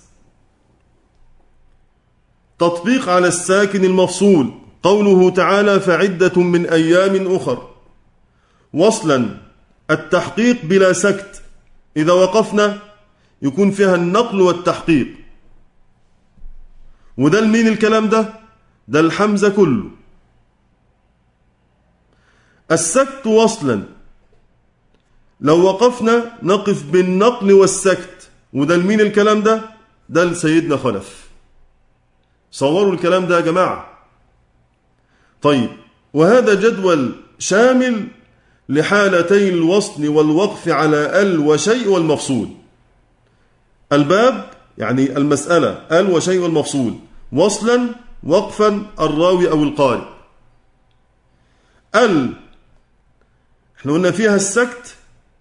تطبيق على الساكن المفصول: قوله تعالى: فعدة من أيام أخر. وصلا التحقيق بلا سكت، إذا وقفنا يكون فيها النقل والتحقيق. وده لمين الكلام ده؟ ده الحمزة كله. السكت وصلا لو وقفنا نقف بالنقل والسكت، وده لمين الكلام ده؟ ده لسيدنا خلف. صوروا الكلام ده يا جماعة. طيب، وهذا جدول شامل لحالتي الوصل والوقف على ال وشيء والمفصول. الباب يعني المسألة ال وشيء والمفصول، وصلا وقفا الراوي أو القارئ. ال احنا قلنا فيها السكت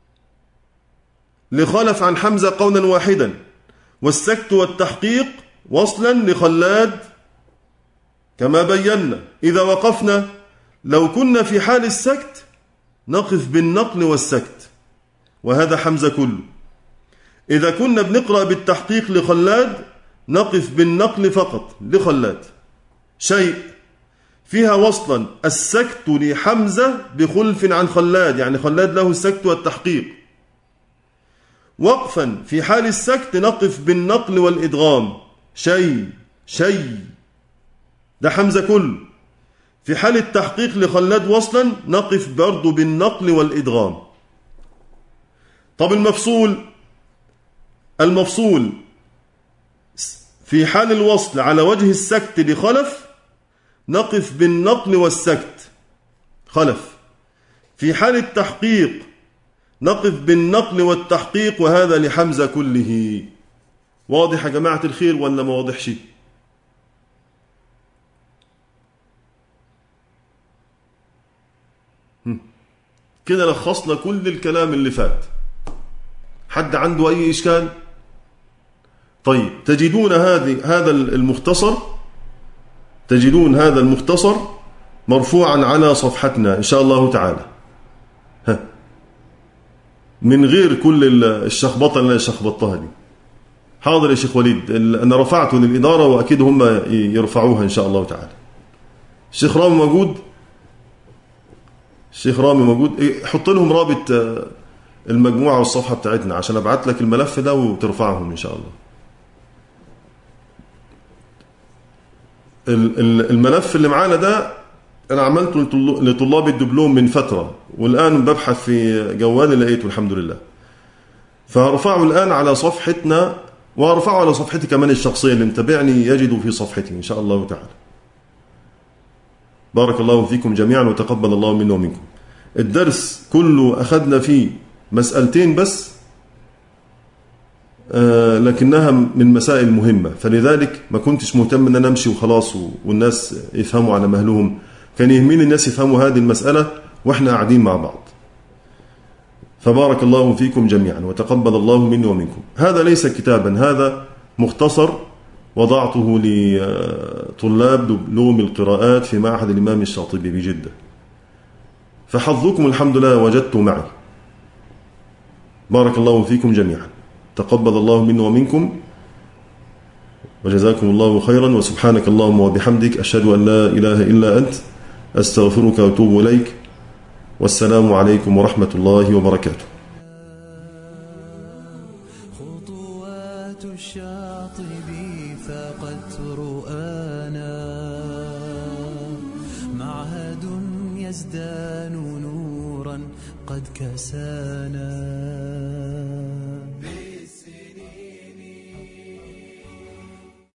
لخلف عن حمزة قولا واحدا، والسكت والتحقيق وصلا لخلاد كما بينا. إذا وقفنا لو كنا في حال السكت نقف بالنقل والسكت، وهذا حمزة كله. إذا كنا بنقرأ بالتحقيق لخلاد نقف بالنقل فقط لخلاد. شيء فيها وصلا السكت لحمزة بخلف عن خلاد، يعني خلاد له السكت والتحقيق. وقفا في حال السكت نقف بالنقل والإدغام. شيء ده حمزة كله. في حال التحقيق لخلاد وصلا نقف برضو بالنقل والإدغام. طب المفصول في حال الوصل على وجه السكت لخلف نقف بالنقل والسكت خلف. في حال التحقيق نقف بالنقل والتحقيق، وهذا لحمزة كله. واضح يا جماعة الخير ولا ما واضحش؟ كده لخصنا كل الكلام اللي فات. حد عنده أي إشكال؟ طيب، تجدون هذا المختصر مرفوعا على صفحتنا إن شاء الله تعالى، من غير كل الشخبطة اللي أنا شخبطتها دي. حاضر يا شيخ وليد، أنا رفعته للإدارة وأكيد هم يرفعوها إن شاء الله تعالى. الشيخ رامي موجود؟ الشيخ رامي موجود؟ حط لهم رابط المجموعة والصفحة بتاعتنا عشان أبعت لك الملف ده وترفعهم إن شاء الله. الملف اللي معانا ده أنا عملته لطلاب الدبلوم من فترة، والآن ببحث في جوالي لقيته الحمد لله. فهرفعه الآن على صفحتنا، وهرفعه على صفحتي كمان الشخصية، اللي متابعني يجده في صفحتي إن شاء الله تعالى. بارك الله فيكم جميعا وتقبل الله منا ومنكم. الدرس كله أخذنا فيه مسألتين بس، لكنها من مسائل مهمة، فلذلك ما كنتش مهتم أن أنا أمشي وخلاص والناس يفهموا على مهلهم. كان يهمني الناس يفهموا هذه المسألة وإحنا قاعدين مع بعض. فبارك الله فيكم جميعا وتقبل الله مني ومنكم. هذا ليس كتابا، هذا مختصر وضعته لطلاب دبلوم القراءات في معهد الإمام الشاطبي بجدة. فحظكم الحمد لله وجدت معي. بارك الله فيكم جميعا، تقبل الله مني ومنكم، وجزاكم الله خيرا. وسبحانك اللهم وبحمدك، أشهد أن لا إله إلا أنت، أستغفرك وأتوب إليك. والسلام عليكم ورحمة الله وبركاته. خطوات الشاطبي فقد رؤانا، معهد يزدان نورا قد كسانا.